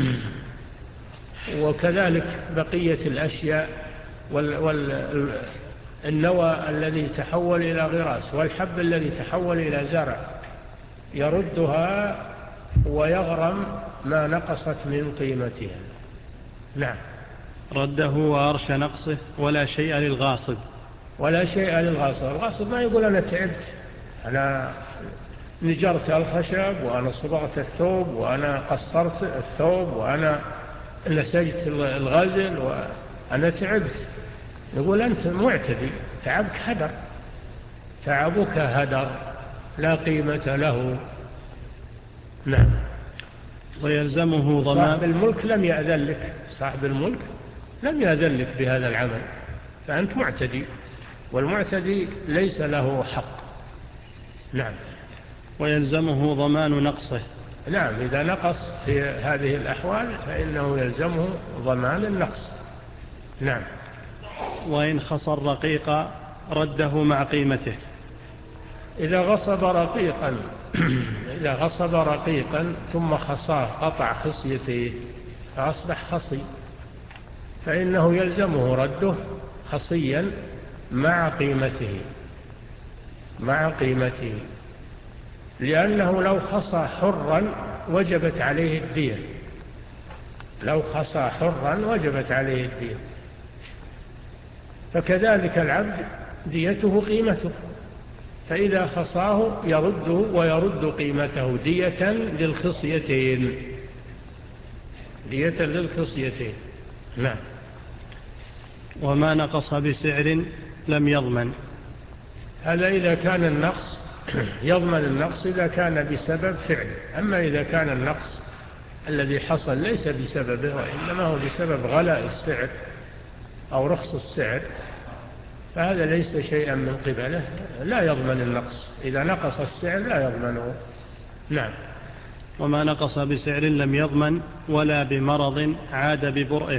[SPEAKER 2] وكذلك بقية الأشياء والنوى وال... الذي تحول إلى غراس والحب الذي تحول إلى زرع، يردها ويغرم ما نقصت من قيمتها. نعم.
[SPEAKER 1] رده وأرش نقصه ولا شيء للغاصب،
[SPEAKER 2] ولا شيء للغاصب. الغاصب ما يقول أنا تعبت، أنا نجرت الخشب وأنا صبغت الثوب وأنا قصرت الثوب وأنا نسجت الغزل وأنا تعبت. يقول أنت معتدي، تعبك هدر، تعبك هدر لا قيمة له. نعم.
[SPEAKER 1] ويلزمه ضمان.
[SPEAKER 2] صاحب الملك لم يأذن لك، صاحب الملك لم يأذن لك بهذا العمل، فأنت معتدي، والمعتدي ليس له حق. نعم.
[SPEAKER 1] ويلزمه ضمان نقصه.
[SPEAKER 2] نعم. إذا نقص في هذه الأحوال فإنه يلزمه ضمان النقص. نعم.
[SPEAKER 1] وإن خسر رقيقا رده مع قيمته.
[SPEAKER 2] إذا غصب رقيقا إذا غصب رقيقا ثم خصاه، قطع خصيته فأصبح خصي، فإنه يلزمه رده خصيا مع قيمته مع قيمته لأنه لو خصى حرا وجبت عليه الدية. لو خصى حرا وجبت عليه الدية، فكذلك العبد ديته قيمته، فإذا خصاه يرده ويرد قيمته دية للخصيتين دية للخصيتين. نعم.
[SPEAKER 1] وما نقص بسعر لم يضمن.
[SPEAKER 2] هذا إذا كان النقص يضمن النقص إذا كان بسبب فعل. أما إذا كان النقص الذي حصل ليس بسببه وإنما هو بسبب غلاء السعر أو رخص السعر فهذا ليس شيئا من قبله، لا يضمن النقص. إذا نقص السعر لا يضمنه. نعم.
[SPEAKER 1] وما نقص بسعر لم يضمن ولا بمرض عاد ببرئه.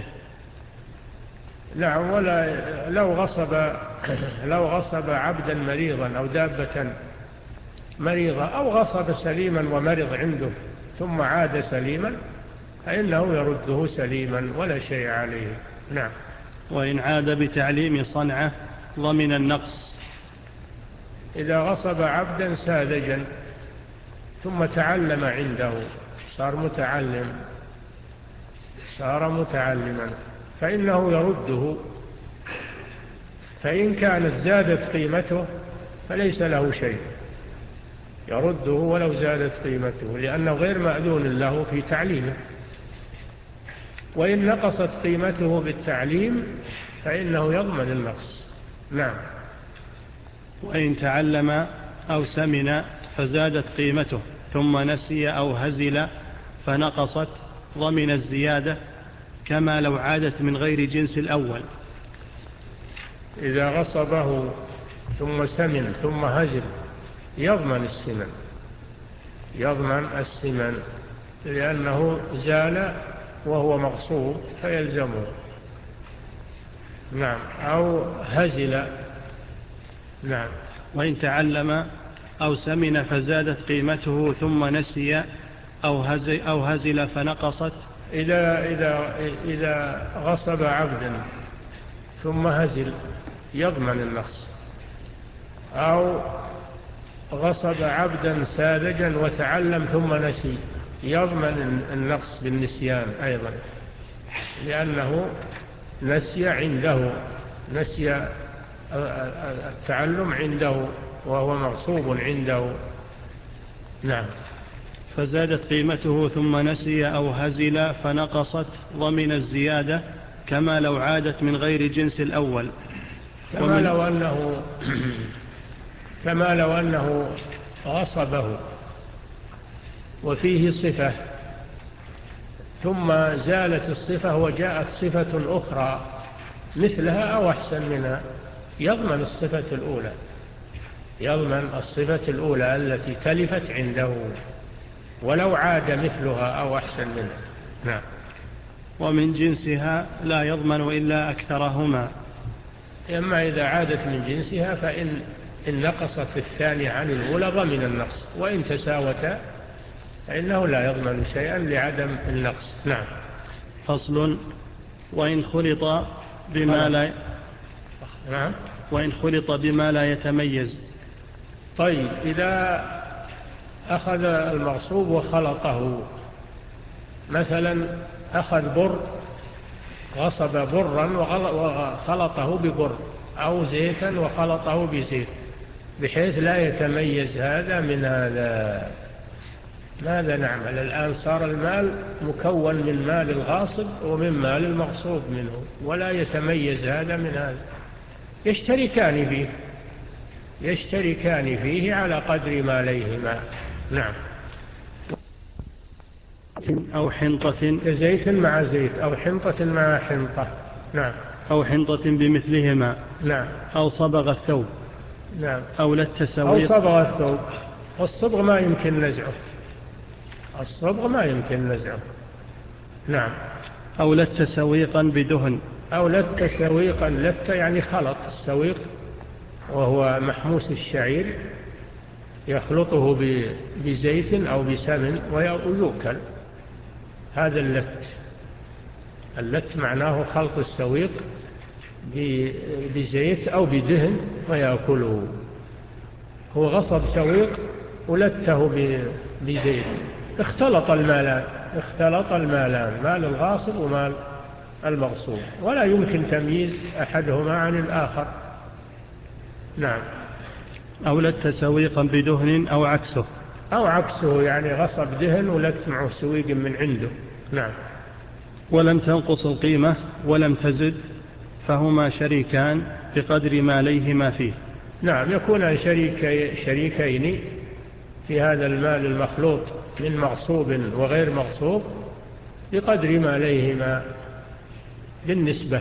[SPEAKER 2] نعم. ولا لو غصب لو غصب عبدا مريضا أو دابة مريضة أو غصب سليما ومرض عنده ثم عاد سليما فإنه يرده سليما ولا شيء عليه. نعم.
[SPEAKER 1] وإن عاد بتعليم صنعة ضمن النقص.
[SPEAKER 2] إذا غصب عبدا ساذجا ثم تعلم عنده صار متعلم صار متعلما فإنه يرده، فإن كانت زادت قيمته فليس له شيء، يرده ولو زادت قيمته لأنه غير مأذون له في تعليمه. وإن نقصت قيمته بالتعليم فإنه يضمن النقص. نعم.
[SPEAKER 1] وإن تعلم أو سمن فزادت قيمته ثم نسي أو هزل فنقصت ضمن الزيادة كما لو عادت من غير جنس الأول.
[SPEAKER 2] إذا غصبه ثم سمن ثم هزل يضمن السمن يضمن السمن لأنه زال وهو مغصوب فيلزمه. نعم. أو هزل. نعم.
[SPEAKER 1] وإن تعلم أو سمن فزادت قيمته ثم نسي أو هزل, أو هزل فنقصت.
[SPEAKER 2] إذا, إذا, إذا غصب عبدا ثم هزل يضمن النقص، أو غصب عبدا ساذجا وتعلم ثم نسي يضمن النقص بالنسيان أيضا لأنه نسي عنده نسي التعلم عنده وهو مغصوب عنده. نعم.
[SPEAKER 1] فزادت قيمته ثم نسي أو هزل فنقصت ضمن الزيادة كما لو عادت من غير جنس الأول.
[SPEAKER 2] كما لو أنه كما لو أنه غصبه وفيه صفة ثم زالت الصفة وجاءت صفة أخرى مثلها أو أحسن منها يضمن الصفة الأولى يضمن الصفة الأولى التي تلفت عنده ولو عاد مثلها أو أحسن منها. نعم.
[SPEAKER 1] ومن جنسها لا يضمن إلا أكثرهما.
[SPEAKER 2] أما إذا عادت من جنسها فإن إن نقصت الثانية عن الأولى ضمن النقص، وإن تساوتا فإنه لا يضمن شيئا لعدم النقص. نعم.
[SPEAKER 1] فصل. وإن خلط بما لا
[SPEAKER 2] نعم.
[SPEAKER 1] وإن خلط بما لا يتميز.
[SPEAKER 2] طيب إذا أخذ المغصوب وخلطه، مثلا أخذ بر غصب برا وخلطه ببر أو زيتا وخلطه بزيت بحيث لا يتميز هذا من هذا، ماذا نعمل الآن؟ صار المال مكون من مال الغاصب ومن مال المغصوب منه ولا يتميز هذا من هذا، يشتركان فيه يشتركان فيه على قدر ماليهما. نعم.
[SPEAKER 1] أو حنطة
[SPEAKER 2] زيت مع زيت أو حنطة مع حنطة. نعم.
[SPEAKER 1] أو حنطة بمثلهما.
[SPEAKER 2] نعم.
[SPEAKER 1] أو صبغ الثوب.
[SPEAKER 2] نعم.
[SPEAKER 1] أو للتسويق.
[SPEAKER 2] أو صبغ الثوب، والصبغ ما يمكن نزعه الصبغ ما يمكن نزعه. نعم.
[SPEAKER 1] أو لت سويقا بدهن.
[SPEAKER 2] أو لت سويقا، لت يعني خلط السويق وهو محموس الشعير يخلطه بزيت أو بسمن ويؤكل، هذا اللت. اللت معناه خلط السويق بزيت أو بدهن ويأكله. هو غصب سويق ولته بزيت، اختلط المالان اختلط المالان مال الغاصب ومال المغصوب ولا يمكن تمييز أحدهما عن الآخر. نعم.
[SPEAKER 1] أو لت سويقا بدهن أو عكسه.
[SPEAKER 2] أو عكسه يعني غصب دهن ولت معه سويق من عنده. نعم.
[SPEAKER 1] ولم تنقص القيمة ولم تزد فهما شريكان بقدر ما ليهما فيه.
[SPEAKER 2] نعم، يكون شريكي شريكين في هذا المال المخلوط من مغصوب وغير مغصوب بقدر ما عليهما بالنسبة،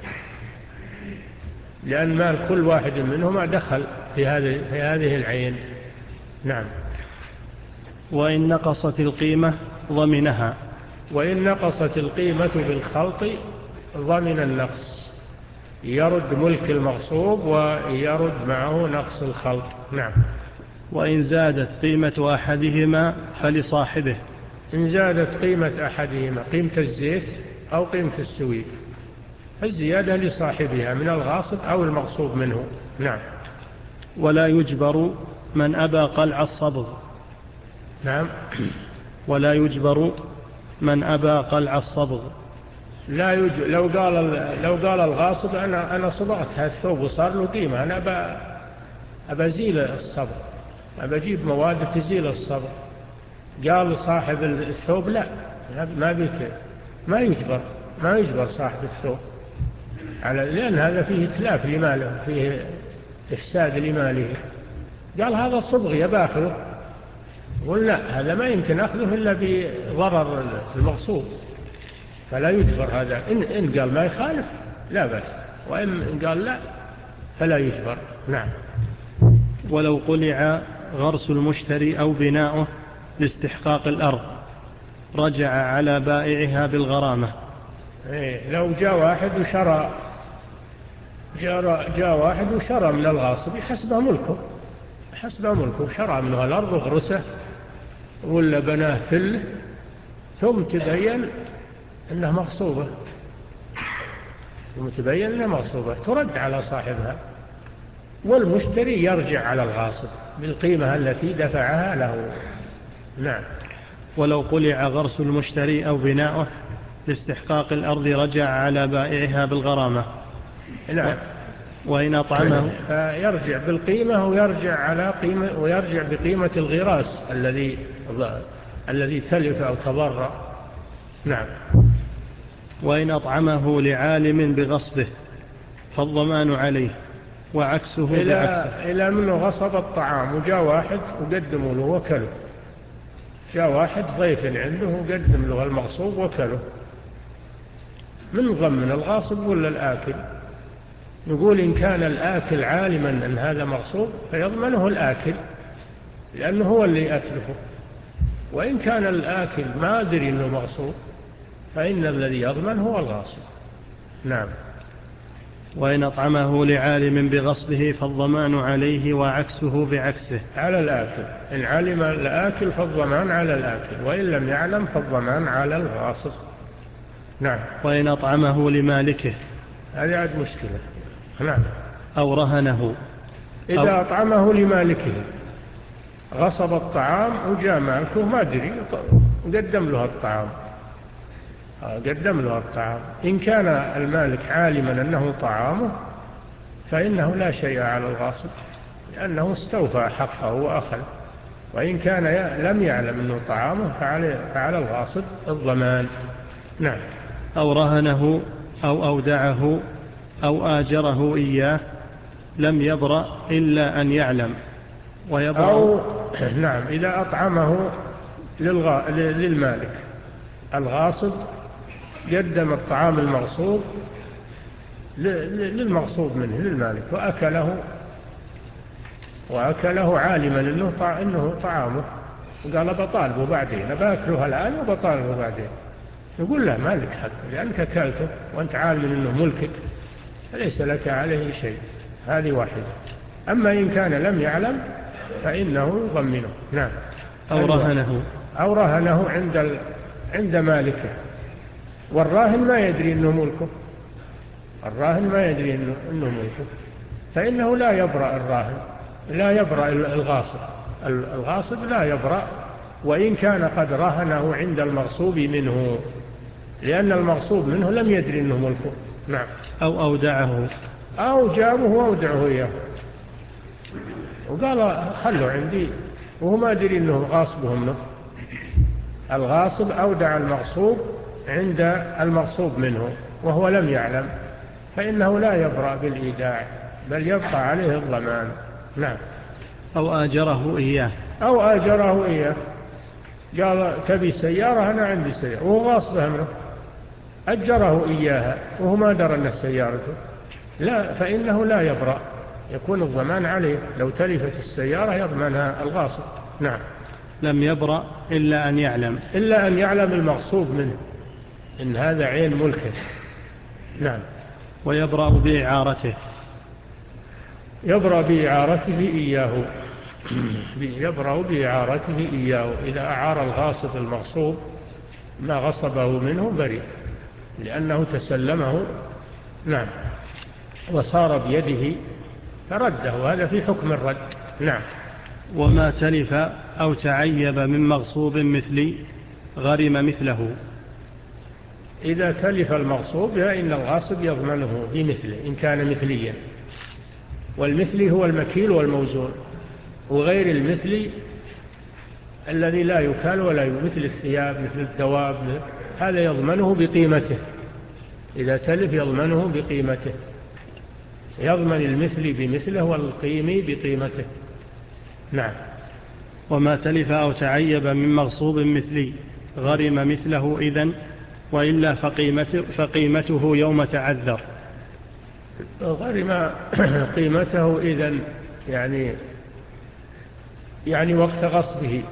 [SPEAKER 2] لأن مال كل واحد منهما دخل في هذه في هذه العين. نعم.
[SPEAKER 1] وإن نقصت القيمة ضمنها.
[SPEAKER 2] وإن نقصت القيمة بالخلط ضمن النقص، يرد ملك المغصوب ويرد معه نقص الخلط. نعم.
[SPEAKER 1] وإن زادت قيمة أحدهما فلصاحبه.
[SPEAKER 2] إن زادت قيمة أحدهما، قيمة الزيت أو قيمة السويد، الزيادة لصاحبها من الغاصب أو المغصوب منه. نعم.
[SPEAKER 1] ولا يجبر من أبى قلع الصبغ.
[SPEAKER 2] نعم.
[SPEAKER 1] ولا يجبر من أبى قلع الصبغ.
[SPEAKER 2] لا يج... لو قال لو قال الغاصب أنا أنا صبغت هذا الثوب وصار له قيمة، أنا أبى أبى أزيل الصبغ، أبى أجيب مواد تزيل الصبغ، قال صاحب الثوب لا ما بك، ما يجبر ما يجبر صاحب الثوب على، لأن هذا فيه إتلاف لماله، فيه إفساد لماله. قال هذا الصبغ يبقى أخذه، قل لا هذا ما يمكن أخذه إلا بضرر المغصوب، فلا يجبر هذا. إن, إن قال ما يخالف لا بأس، وإن قال لا فلا يجبر. نعم.
[SPEAKER 1] ولو قلع غرس المشتري أو بناؤه لاستحقاق الأرض رجع على بائعها بالغرامة.
[SPEAKER 2] إيه، لو جاء واحد وشرى جاء, جاء واحد وشرى من الغاصب يحسبه ملكه، حسبه ملكه، شرى منه الأرض وغرسه ولا بناه فله، ثم تبين أنها مغصوبة، ثم تبين أنها مغصوبة ترد على صاحبها، والمشتري يرجع على الغاصب بالقيمة التي دفعها له. نعم.
[SPEAKER 1] ولو قلع غرس المشتري أو بناؤه لاستحقاق الأرض رجع على بائعها بالغرامة.
[SPEAKER 2] نعم.
[SPEAKER 1] وإن أطعمه
[SPEAKER 2] فيرجع بالقيمة ويرجع على قيمة، ويرجع بقيمة الغراس الذي الذي تلف أو تضرر. نعم.
[SPEAKER 1] وإن أطعمه لعالم بغصبه فالضمان عليه وعكسه
[SPEAKER 2] إلى
[SPEAKER 1] بعكسه.
[SPEAKER 2] إلى منه غصب الطعام وجاء واحد وقدموا له وكله، جاء واحد ضيف عنده وقدم له المغصوب وكله، من ضمن الغاصب ولا الآكل؟ نقول إن كان الآكل عالما أن هذا مغصوب فيضمنه الآكل لأنه هو اللي أتلفه، وإن كان الآكل ما أدري أنه مغصوب فإن الذي يضمن هو الغاصب. نعم.
[SPEAKER 1] وإن أطعمه لعالم بغصبه فالضمان عليه وعكسه بعكسه.
[SPEAKER 2] على الآكل، إن علم الآكل فالضمان على الآكل، وإن لم يعلم فالضمان على الغاصب. نعم.
[SPEAKER 1] وإن أطعمه لمالكه
[SPEAKER 2] هذه عاد مشكلة. نعم.
[SPEAKER 1] أو رهنه.
[SPEAKER 2] إذا أو أطعمه لمالكه، غصب الطعام وجاء مالكه ما أدري قدم له الطعام، قدم له الطعام، إن كان المالك عالما أنه طعامه فإنه لا شيء على الغاصب لأنه استوفى حقه وأخذ، وإن كان لم يعلم أنه طعامه فعلى, فعلى الغاصب الضمان. نعم.
[SPEAKER 1] أو رهنه أو أودعه أو آجره إياه لم يبرأ إلا أن يعلم ويبرأ.
[SPEAKER 2] أو نعم، إذا أطعمه للغ... للمالك، الغاصب قدم الطعام المغصوب للمغصوب منه للمالك وأكله وأكله عالما إنه, طع... إنه طعامه، وقال بطالبه بعدين بأكله الآن وبطالبه بعدين، يقول لا مالك حق لأنك أكلته وأنت عالم إنه ملكك فليس لك عليه شيء. هذه واحدة. أما إن كان لم يعلم فإنه يضمنه. نعم.
[SPEAKER 1] أو رهنه
[SPEAKER 2] أو رهنه عند ال... عند مالكه، والراهن ما يدري إنه ملكه، الراهن ما يدري إنه, إنه ملكه، فإنه لا يبرأ الراهن، لا يبرأ الغاصب، الغاصب لا يبرأ وإن كان قد رهنه عند المغصوب منه، لأن المغصوب منه لم يدري إنه ملكه. نعم.
[SPEAKER 1] أو أودعه
[SPEAKER 2] أو جابه وأودعه إياه وقال خلوا عندي وهو ما يدري إنه غاصبه منه. الغاصب أودع المغصوب عند المغصوب منه وهو لم يعلم فإنه لا يبرأ بالإيداع بل يبقى عليه الضمان. نعم.
[SPEAKER 1] أو آجره إياه
[SPEAKER 2] أو آجره إياه، قال تبي سيارة، أنا عندي سيارة، وهو غاصبها منه، أجره إياها وهو ما درى أن سيارته، لا، فإنه لا يبرأ، يكون الضمان عليه. لو تلفت السيارة يضمنها الغاصب. نعم.
[SPEAKER 1] لم يبرأ إلا أن يعلم
[SPEAKER 2] إلا أن يعلم المغصوب منه إن هذا عين ملكه. نعم.
[SPEAKER 1] ويبرأ بإعارته
[SPEAKER 2] يبرأ بإعارته إياه يبرأ بإعارته إياه إذا أعار الغاصب المغصوب ما غصبه منه بريء، لأنه تسلمه. نعم. وصار بيده فرده، هذا في حكم الرد. نعم.
[SPEAKER 1] وما تلف أو تعيب من مغصوب مثلي غرم مثله.
[SPEAKER 2] إذا تلف المغصوب فإن الغاصب يضمنه بمثله إن كان مثليا، والمثلي هو المكيل والموزون، وغير المثلي الذي لا يكال ولا يمثل، مثل الثياب مثل الدواب، هذا يضمنه بقيمته. إذا تلف يضمنه بقيمته، يضمن المثلي بمثله والقيمي بقيمته. نعم.
[SPEAKER 1] وما تلف أو تعيب من مغصوب مثلي غرم مثله إذن، وإلا فقيمته, فقيمته يوم تعذر.
[SPEAKER 2] غرم قيمته إذن يعني يعني وقت غصبه،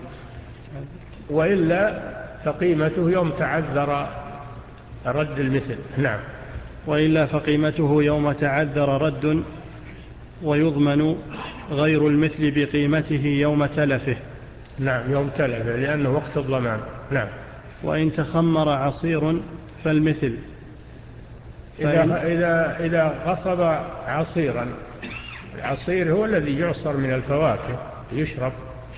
[SPEAKER 2] وإلا فقيمته يوم تعذر رد المثل. نعم.
[SPEAKER 1] وإلا فقيمته يوم تعذر رد، ويضمن غير المثل بقيمته يوم تلفه.
[SPEAKER 2] نعم، يوم تلفه لأنه وقت الضمان. نعم.
[SPEAKER 1] وإن تخمر عصير فالمثل.
[SPEAKER 2] إذا, إذا, إذا غصب عصيرا، العصير هو الذي يعصر من الفواكه يشرب،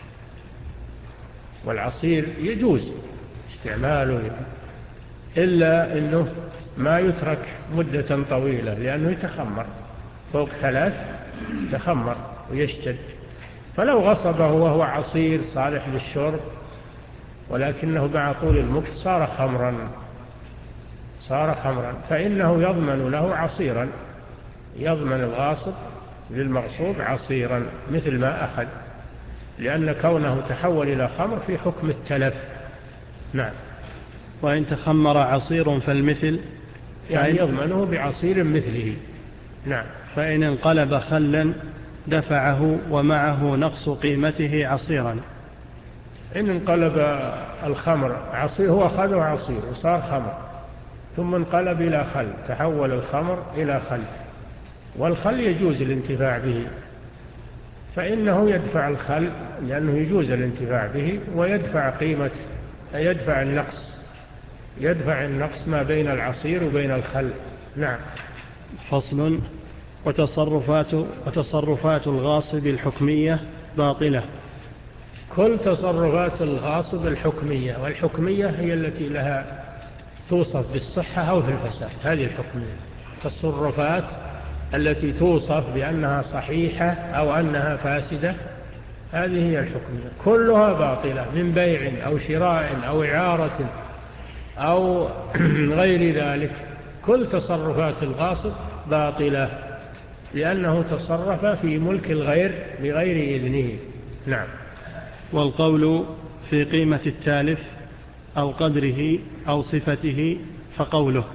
[SPEAKER 2] والعصير يجوز استعماله، إلا أنه ما يترك مدة طويلة لأنه يتخمر فوق ثلاث، يتخمر ويشتد. فلو غصبه وهو عصير صالح للشرب ولكنه مع طول المكث صار خمرا صار خمرا فإنه يضمن له عصيرا، يضمن الغاصب للمغصوب عصيرا مثل ما أخذ، لأن كونه تحول إلى خمر في حكم التلف. نعم.
[SPEAKER 1] وإن تخمر عصير فالمثل،
[SPEAKER 2] يعني يضمنه بعصير مثله. نعم.
[SPEAKER 1] فإن انقلب خلا دفعه ومعه نقص قيمته عصيرا.
[SPEAKER 2] إن انقلب الخمر عصير، هو أخذه عصير وصار خمر، ثم انقلب إلى خل، تحول الخمر إلى خل، والخل يجوز الانتفاع به، فإنه يدفع الخل لأنه يجوز الانتفاع به، ويدفع قيمة، يدفع النقص يدفع النقص ما بين العصير وبين الخل. نعم.
[SPEAKER 1] فصل. وتصرفات, وتصرفات الغاصب الحكمية باطلة.
[SPEAKER 2] كل تصرفات الغاصب الحكمية، والحكمية هي التي لها توصف بالصحة أو في الفساد، هذه الحكمية. تصرفات التي توصف بأنها صحيحة أو أنها فاسدة، هذه هي الحكمية، كلها باطلة من بيع أو شراء أو إعارة أو غير ذلك. كل تصرفات الغاصب باطلة لأنه تصرف في ملك الغير بغير إذنه. نعم.
[SPEAKER 1] والقول في قيمة التالف أو قدره أو صفته فقوله: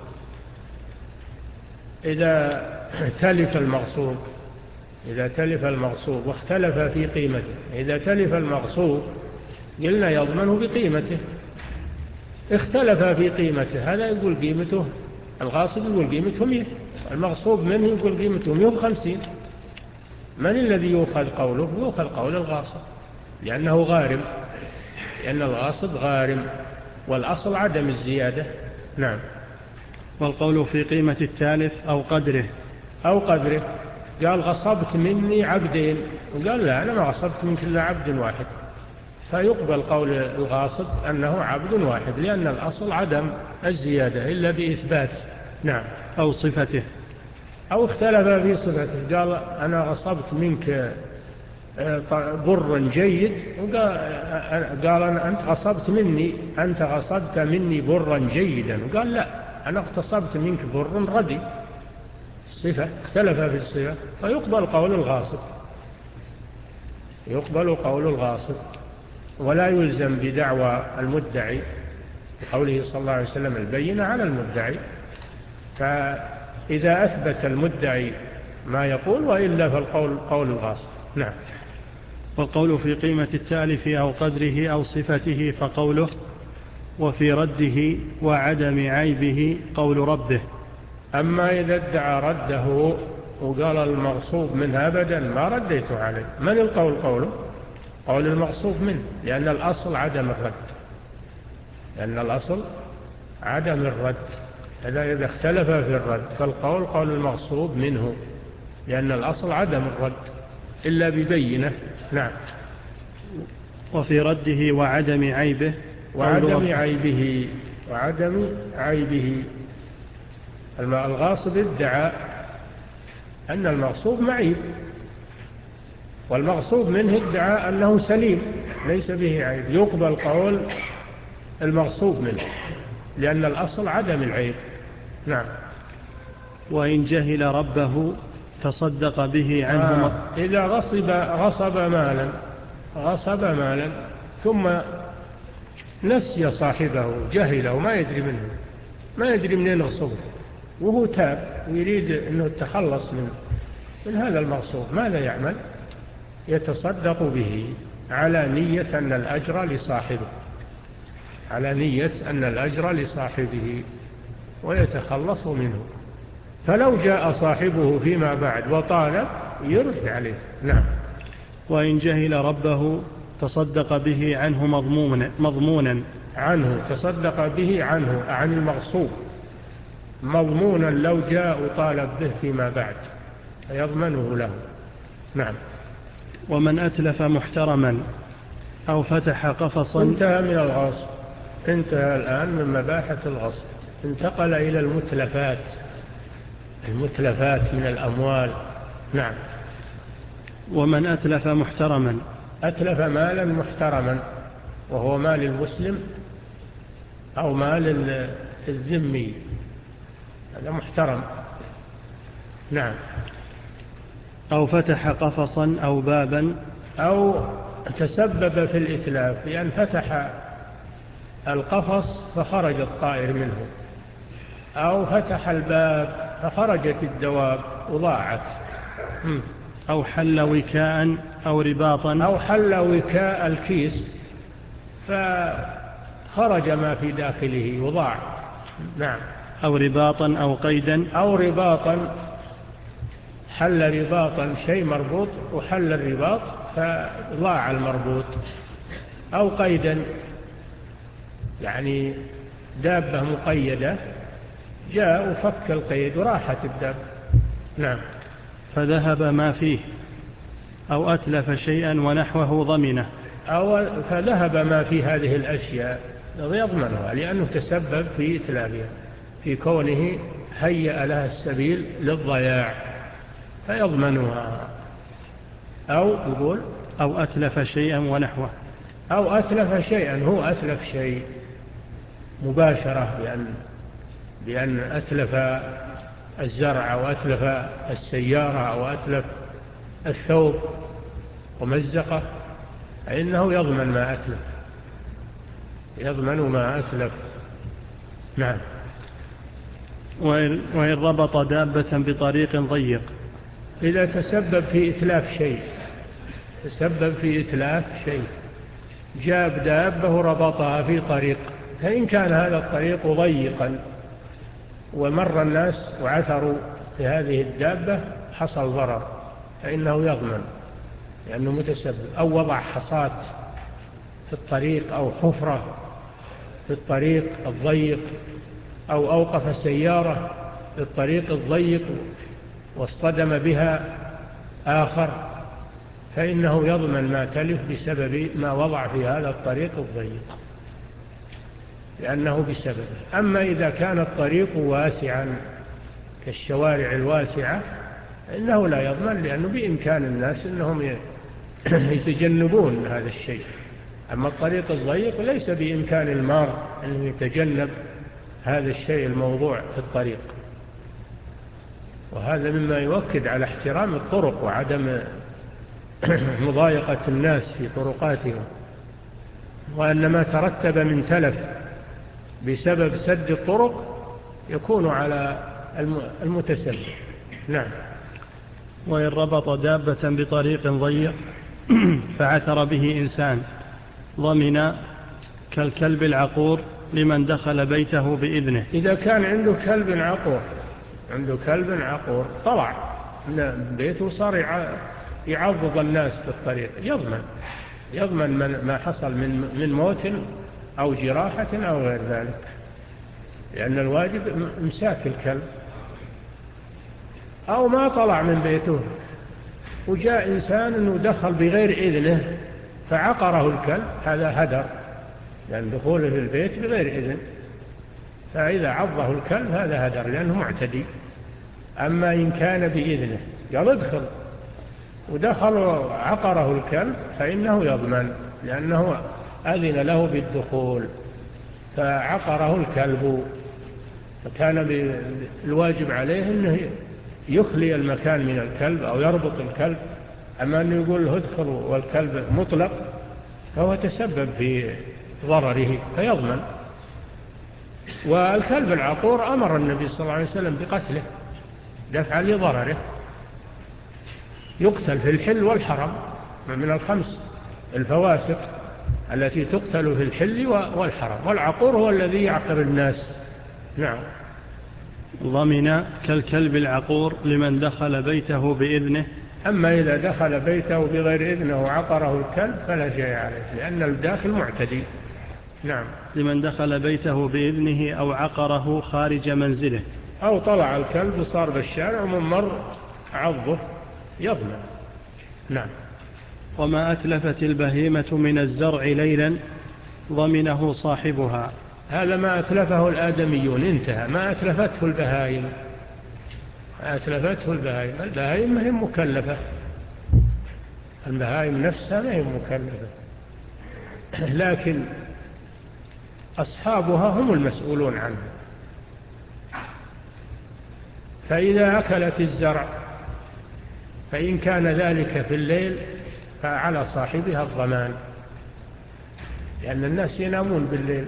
[SPEAKER 2] إذا تلف المغصوب إذا تلف المغصوب واختلف في قيمته، إذا تلف المغصوب قلنا يضمنه بقيمته، اختلف في قيمته، هذا يقول قيمته، الغاصب يقول قيمته مئة، المغصوب منه يقول قيمته مئة وخمسين. من الذي يؤخذ قوله؟ يؤخذ قول الغاصب لأنه غارم، لأن الغاصب غارم، والأصل عدم الزيادة. نعم.
[SPEAKER 1] والقول في قيمة التالف أو قدره
[SPEAKER 2] أو قدره، قال غصبت مني عبدين، وقال لا، أنا ما غصبت منك إلا عبد واحد، فيقبل قول الغاصب أنه عبد واحد، لأن الأصل عدم الزيادة إلا بإثبات. نعم.
[SPEAKER 1] أو صفته،
[SPEAKER 2] أو اختلف في صفته، قال أنا غصبت منك بر جيد، وقال أنت غصبت مني أنت غصبت مني برا جيدا، وقال لا، أنا اغتصبت منك بر ردي، الصفة اختلف في الصفة فيقبل قول الغاصب، يقبل قول الغاصب ولا يلزم بدعوى المدعي، بقوله صلى الله عليه وسلم البينة على المدعي. فإذا أثبت المدعي ما يقول وإلا فالقول قول الغاصب. نعم.
[SPEAKER 1] والقول في قيمة التالف أو قدره أو صفته فقوله، وفي رده وعدم عيبه قول ربه.
[SPEAKER 2] أما إذا ادعى رده وقال المغصوب منه أبدا ما رديته عليه، من القول قوله؟ قول المغصوب منه، لأن الأصل عدم الرد، لأن الأصل عدم الرد. هذا إذا اختلف في الرد فالقول قول المغصوب منه، لأن الأصل عدم الرد إلا ببينة. نعم.
[SPEAKER 1] وفي رده وعدم عيبه
[SPEAKER 2] وعدم عيبه وعدم عيبه الغاصب ادعى أن المغصوب معيب، والمغصوب منه ادعى أنه سليم ليس به عيب، يقبل قول المغصوب منه لأن الأصل عدم العيب. نعم.
[SPEAKER 1] وإن جهل ربه تصدق به عنه.
[SPEAKER 2] آه. إذا غصب غصب مالا غصب مالا ثم نسي صاحبه، جهله ما يدري منه، ما يدري منين غصبه، وهو تاب ويريد أنه يتخلص من من هذا المغصوب، ماذا يعمل؟ يتصدق به على نية أن الأجر لصاحبه، على نية أن الأجر لصاحبه ويتخلص منه. فلو جاء صاحبه فيما بعد وطالب يرد عليه. نعم.
[SPEAKER 1] وإن جهل ربه تصدق به عنه مضمونا مضمونا
[SPEAKER 2] عنه تصدق به عنه عن المغصوب مضمونا، لو جاء وطالب به فيما بعد فيضمنه له. نعم.
[SPEAKER 1] ومن أتلف محترما أو فتح قفصا.
[SPEAKER 2] انتهى من الغصب، انتهى الآن من مباحث الغصب، انتقل إلى المتلفات، المتلفات من الأموال. نعم.
[SPEAKER 1] ومن أتلف محترما،
[SPEAKER 2] أتلف مالا محترما وهو مال المسلم أو مال الذمي، هذا محترم. نعم.
[SPEAKER 1] أو فتح قفصا أو بابا،
[SPEAKER 2] أو تسبب في الإتلاف بأن فتح القفص فخرج الطائر منه، أو فتح الباب فخرجت الدواب وضاعت،
[SPEAKER 1] أو حل وكاء أو رباطا،
[SPEAKER 2] أو حل وكاء الكيس فخرج ما في داخله وضاع. نعم.
[SPEAKER 1] أو رباطا أو قيدا،
[SPEAKER 2] أو رباطا، حل رباطا شيء مربوط وحل الرباط فضاع المربوط. أو قيدا يعني دابة مقيدة جاء وفك القيد وراحت الدابة. نعم.
[SPEAKER 1] فذهب ما فيه أو أتلف شيئا ونحوه ضمنه،
[SPEAKER 2] أو فذهب ما في هذه الأشياء يضمنها لأنه تسبب في إتلافها، في كونه هيأ لها السبيل للضياع فيضمنها. أو يقول
[SPEAKER 1] أو أتلف شيئا ونحوه،
[SPEAKER 2] أو أتلف شيئا، هو أتلف شيء مباشرة بأن, بأن أتلف الزرع أو أتلف السيارة أو أتلف الثوب ومزقه، فإنه يضمن ما أتلف، يضمن ما أتلف. نعم.
[SPEAKER 1] وإن ربط دابة بطريق ضيق،
[SPEAKER 2] إذا تسبب في إتلاف شيء، تسبب في إتلاف شيء، جاب دابة وربطها في طريق، فإن كان هذا الطريق ضيقا ومر الناس وعثروا في هذه الدابة حصل ضرر فإنه يضمن لأنه متسبب. أو وضع حصات في الطريق أو حفرة في الطريق الضيق، أو أوقف سيارة في الطريق الضيق واصطدم بها آخر فإنه يضمن ما تلف بسبب ما وضع في هذا الطريق الضيق لأنه بسبب. أما إذا كان الطريق واسعا كالشوارع الواسعة إنه لا يضمن لأنه بإمكان الناس أنهم يتجنبون هذا الشيء. أما الطريق الضيق ليس بإمكان المار أن يتجنب هذا الشيء الموضوع في الطريق. وهذا مما يؤكد على احترام الطرق وعدم مضايقة الناس في طرقاتهم، وأن ما ترتب من تلف بسبب سد الطرق يكون على المتسبب. نعم.
[SPEAKER 1] وإن ربط دابة بطريق ضيق فعثر به إنسان ضمن كالكلب العقور لمن دخل بيته بإذنه.
[SPEAKER 2] إذا كان عنده كلب عقور عنده كلب عقور طلع من بيته وصار يعضض الناس في الطريق، يضمن يضمن من ما حصل من من موت أو جراحة أو غير ذلك، لأن الواجب إمساك الكلب. أو ما طلع من بيته وجاء إنسان أنه دخل بغير إذنه فعقره الكلب، هذا هدر، لأن دخوله في البيت بغير إذن، فإذا عضه الكلب هذا هدر لأنه معتدي. أما إن كان بإذنه قال ادخل ودخل وعقره الكلب فإنه يضمن، لأنه أذن له بالدخول فعقره الكلب، فكان الواجب عليه أنه يخلي المكان من الكلب أو يربط الكلب. أما أنه يقول له ادخل والكلب مطلق فهو تسبب في ضرره فيضمن. والكلب العقور أمر النبي صلى الله عليه وسلم بقتله دفعا لضرره، يقتل في الحل والحرم، من الخمس الفواسق التي تقتل في الحل والحرم، والعقور هو الذي يعقر الناس. نعم.
[SPEAKER 1] ضمن كالكلب العقور لمن دخل بيته بإذنه.
[SPEAKER 2] أما إذا دخل بيته بغير إذنه وعقره الكلب فلا شيء عليه، لأن الداخل معتدي. نعم.
[SPEAKER 1] لمن دخل بيته بإذنه أو عقره خارج منزله،
[SPEAKER 2] أو طلع الكلب وصار بالشارع ومن مر عضه يضمن. نعم.
[SPEAKER 1] وما أتلفت البهيمة من الزرع ليلا ضمنه صاحبها.
[SPEAKER 2] هذا ما أتلفه الآدميون انتهى، ما أتلفته البهائم. ما أتلفته البهائم البهائم ما هي مكلفة، البهائم نفسها ما هي مكلفة، لكن أصحابها هم المسؤولون عنها. فإذا أكلت الزرع فإن كان ذلك في الليل فعلى صاحبها الضمان، لأن الناس ينامون بالليل.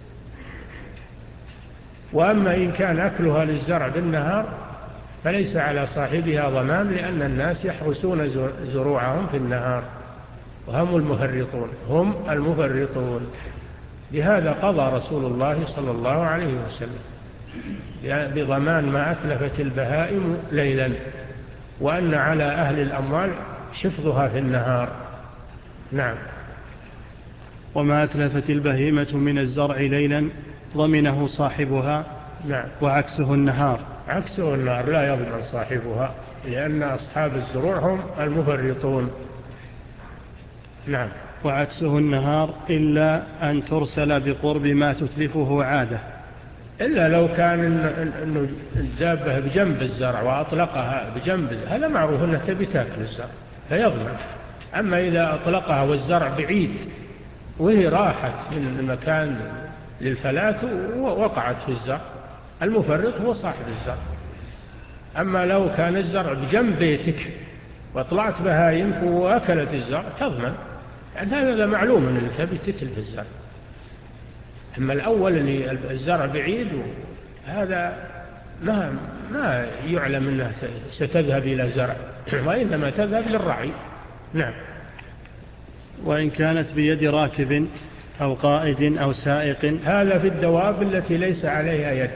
[SPEAKER 2] وأما إن كان أكلها للزرع بالنهار فليس على صاحبها ضمان، لأن الناس يحرسون زروعهم في النهار وهم المفرطون هم المفرطون لهذا قضى رسول الله صلى الله عليه وسلم بضمان ما أتلفت البهائم ليلا، وأن على أهل الأموال حفظها في النهار. نعم.
[SPEAKER 1] وما أتلفت البهيمة من الزرع ليلا ضمنه صاحبها.
[SPEAKER 2] نعم.
[SPEAKER 1] وعكسه النهار.
[SPEAKER 2] عكسه النهار لا يضمن صاحبها، لأن أصحاب الزروع هم المفرطون. نعم.
[SPEAKER 1] وعكسه النهار إلا أن ترسل بقرب ما تتلفه عادة،
[SPEAKER 2] إلا لو كان إنه الدابة بجنب الزرع وأطلقها بجنب، هذا معروف أنه تبي تاكل الزرع فيضمن. أما إذا أطلقها والزرع بعيد وهي راحت من المكان للفلاة ووقعت في الزرع، المفرط هو صاحب الزرع. أما لو كان الزرع بجنب بيتك وطلعت بهايمك وأكلت الزرع تضمن، يعني هذا معلوم أن تبي تتلف الزرع. أما الأول اللي الزرع بعيد هذا ما ما يعلم أنها ستذهب إلى زرع، وإنما تذهب للرعي. نعم.
[SPEAKER 1] وإن كانت بيد راكب أو قائد أو سائق.
[SPEAKER 2] هذا في الدواب التي ليس عليها يد.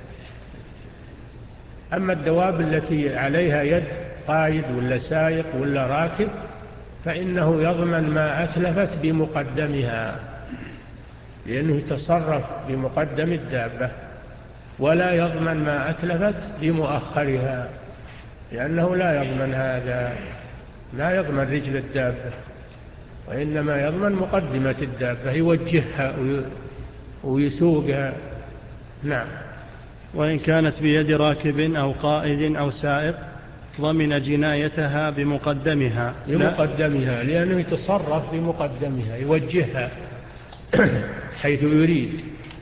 [SPEAKER 2] أما الدواب التي عليها يد قائد ولا سائق ولا راكب فإنه يضمن ما أتلفت بمقدمها، لأنه يتصرف بمقدم الدابة، ولا يضمن ما أتلفت بمؤخرها، لأنه لا يضمن هذا، لا يضمن رجل الدابة، وإنما يضمن مقدمة الدابة يوجهها ويسوقها. نعم.
[SPEAKER 1] وإن كانت بيد راكب أو قائد أو سائق ضمن جنايتها بمقدمها.
[SPEAKER 2] بمقدمها لأنه يتصرف بمقدمها يوجهها حيث يريد.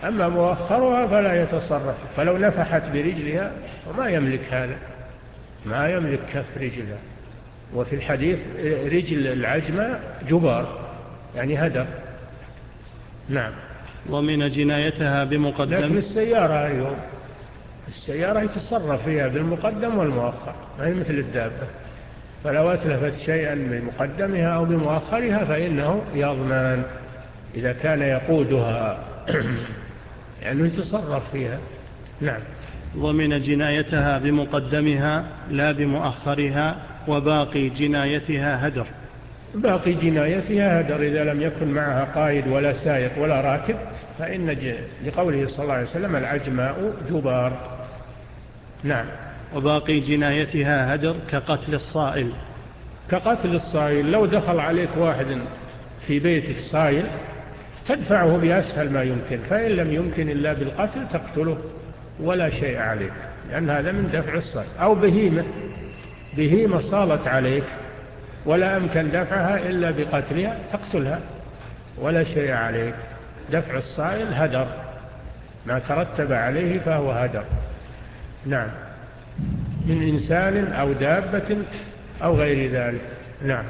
[SPEAKER 2] أما مؤخرها فلا يتصرف، فلو نفحت برجلها وما يملك هذا، ما يملك كف رجلها. وفي الحديث رجل العجمة جبار يعني هدر. نعم.
[SPEAKER 1] ومن جنايتها بمقدم.
[SPEAKER 2] لكن السيارة اليوم السيارة يتصرف فيها بالمقدم والمؤخر، ما هي مثل الدابة، فلو أتلفت شيئا بمقدمها أو بمؤخرها فإنه يضمن إذا كان يقودها يعني يتصرف فيها. نعم.
[SPEAKER 1] ومن جنايتها بمقدمها لا بمؤخرها، وباقي جنايتها هدر.
[SPEAKER 2] باقي جنايتها هدر إذا لم يكن معها قائد ولا سائق ولا راكب، فإن لقوله صلى الله عليه وسلم العجماء جبار. نعم.
[SPEAKER 1] وباقي جنايتها هدر كقتل الصائل.
[SPEAKER 2] كقتل الصائل، لو دخل عليك واحد في بيتك صائل تدفعه بأسهل ما يمكن، فإن لم يمكن إلا بالقتل تقتله ولا شيء عليك، لأن هذا من دفع الصائل. أو بهيمة بهيمة صالت عليك ولا أمكن دفعها إلا بقتلها تقتلها ولا شيء عليك. دفع الصائل هدر، ما ترتب عليه فهو هدر. نعم. من إنسان أو دابة أو غير ذلك. نعم.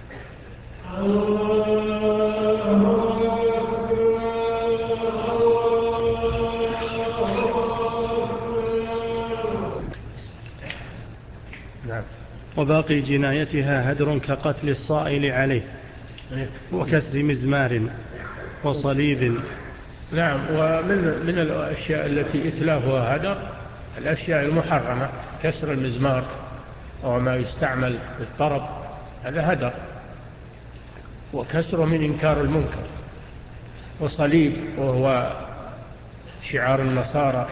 [SPEAKER 2] نعم.
[SPEAKER 1] وباقي جنايتها هدر كقتل الصائل عليه وكسر مزمار وصليب.
[SPEAKER 2] نعم. ومن من الأشياء التي إتلافها هدر الأشياء المحرمة، كسر المزمار وما يستعمل بالطرب هذا هدر، وكسره من إنكار المنكر. وصليب وهو شعار النصارى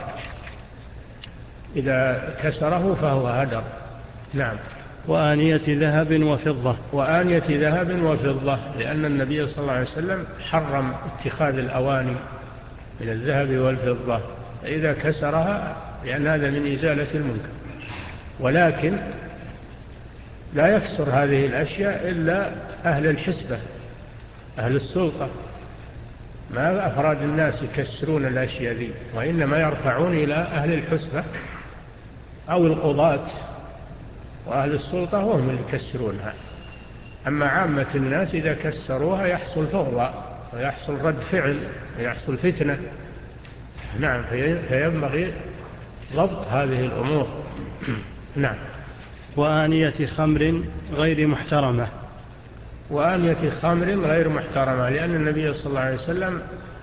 [SPEAKER 2] إذا كسره فهو هدر. نعم.
[SPEAKER 1] وآنية ذهب وفضة.
[SPEAKER 2] وآنية ذهب وفضة، لأن النبي صلى الله عليه وسلم حرم اتخاذ الأواني من الذهب والفضة إذا كسرها، لأن هذا من إزالة المنكر. ولكن لا يكسر هذه الأشياء إلا أهل الحسبة أهل السلطة، ما أفراد الناس يكسرون الأشياء ذي، وإنما يرفعون إلى أهل الحسبة أو القضاة، وأهل السلطة هم اللي يكسرونها. أما عامة الناس إذا كسروها يحصل فوضى ويحصل رد فعل ويحصل فتنة. نعم. فينبغي ضبط هذه الأمور. نعم.
[SPEAKER 1] وآنية خمر غير محترمة.
[SPEAKER 2] وآنية خمر غير محترمة، لأن النبي صلى الله عليه وسلم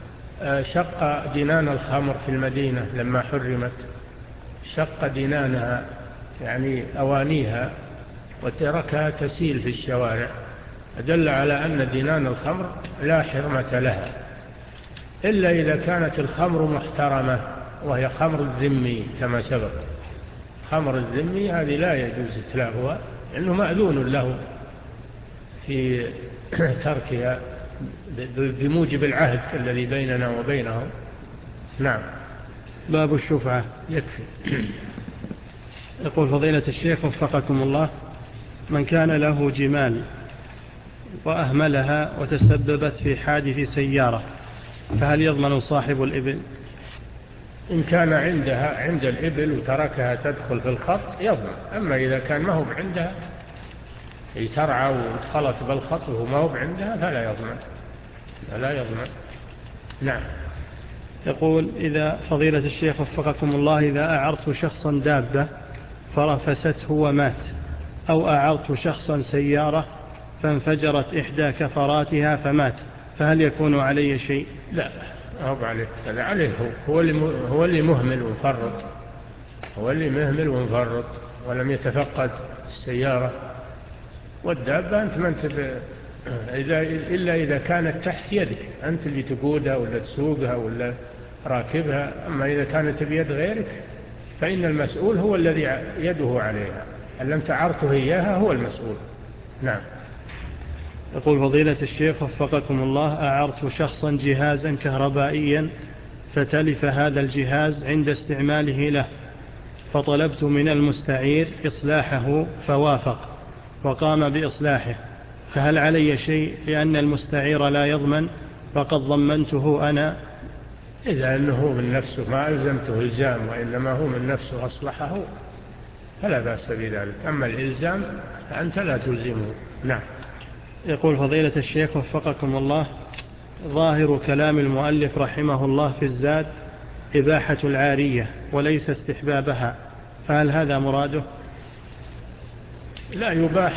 [SPEAKER 2] شق دينان الخمر في المدينة لما حرمت، شق دينانها يعني أوانيها وتركها تسيل في الشوارع، أدل على أن دينان الخمر لا حرمة لها إلا إذا كانت الخمر محترمة، وهي خمر الذمي كما سبق. خمر الذمي هذه لا يجوز إتلافها لأنه مأذون له في تركها بموجب العهد الذي بيننا وبينهم. نعم.
[SPEAKER 1] باب الشفعة.
[SPEAKER 2] يكفي.
[SPEAKER 1] يقول فضيلة الشيخ وفقكم الله: من كان له جمال وأهملها وتسببت في حادث سيارة فهل يضمن صاحب الإبل؟
[SPEAKER 2] إن كان عندها عند الإبل وتركها تدخل في الخط يضمن، أما إذا كان ما هو عندها ترعى وانخلط بالخط وهو ما هو عندها فلا يضمن فلا يضمن. نعم.
[SPEAKER 1] يقول: إذا فضيلة الشيخ وفقكم الله إذا أعرت شخصا دابة فرفسته ومات، أو أعرت شخصا سيارة فانفجرت إحدى كفراتها فمات، فهل يكون علي شيء؟
[SPEAKER 2] لا، هو عليه هذا عليه هو اللي هو اللي مهمل ومفرط هو اللي مهمل ومفرط ولم يتفقد السيارة. والدابة أنت ما أنت إذا إلا إذا كانت تحت يدك أنت اللي تقودها ولا تسوقها ولا راكبها. أما إذا كانت بيد غيرك فإن المسؤول هو الذي يده عليها، أن لم تعرته إياها هو المسؤول. نعم.
[SPEAKER 1] يقول فضيلة الشيخ وفقكم الله: أعرت شخصا جهازا كهربائيا فتلف هذا الجهاز عند استعماله له، فطلبت من المستعير إصلاحه فوافق وقام بإصلاحه، فهل علي شيء لأن المستعير لا يضمن فقد ضمنته أنا
[SPEAKER 2] إذا أنه هو من نفسه ما ألزمته إلزام وإنما هو من نفسه أصلحه فلا بأس بذلك. أما الإلزام فأنت لا تلزمه. نعم.
[SPEAKER 1] يقول فضيلة الشيخ وفقكم الله، ظاهر كلام المؤلف رحمه الله في الزاد إباحة العارية وليس استحبابها، فهل هذا مراده؟
[SPEAKER 2] لا، يباح،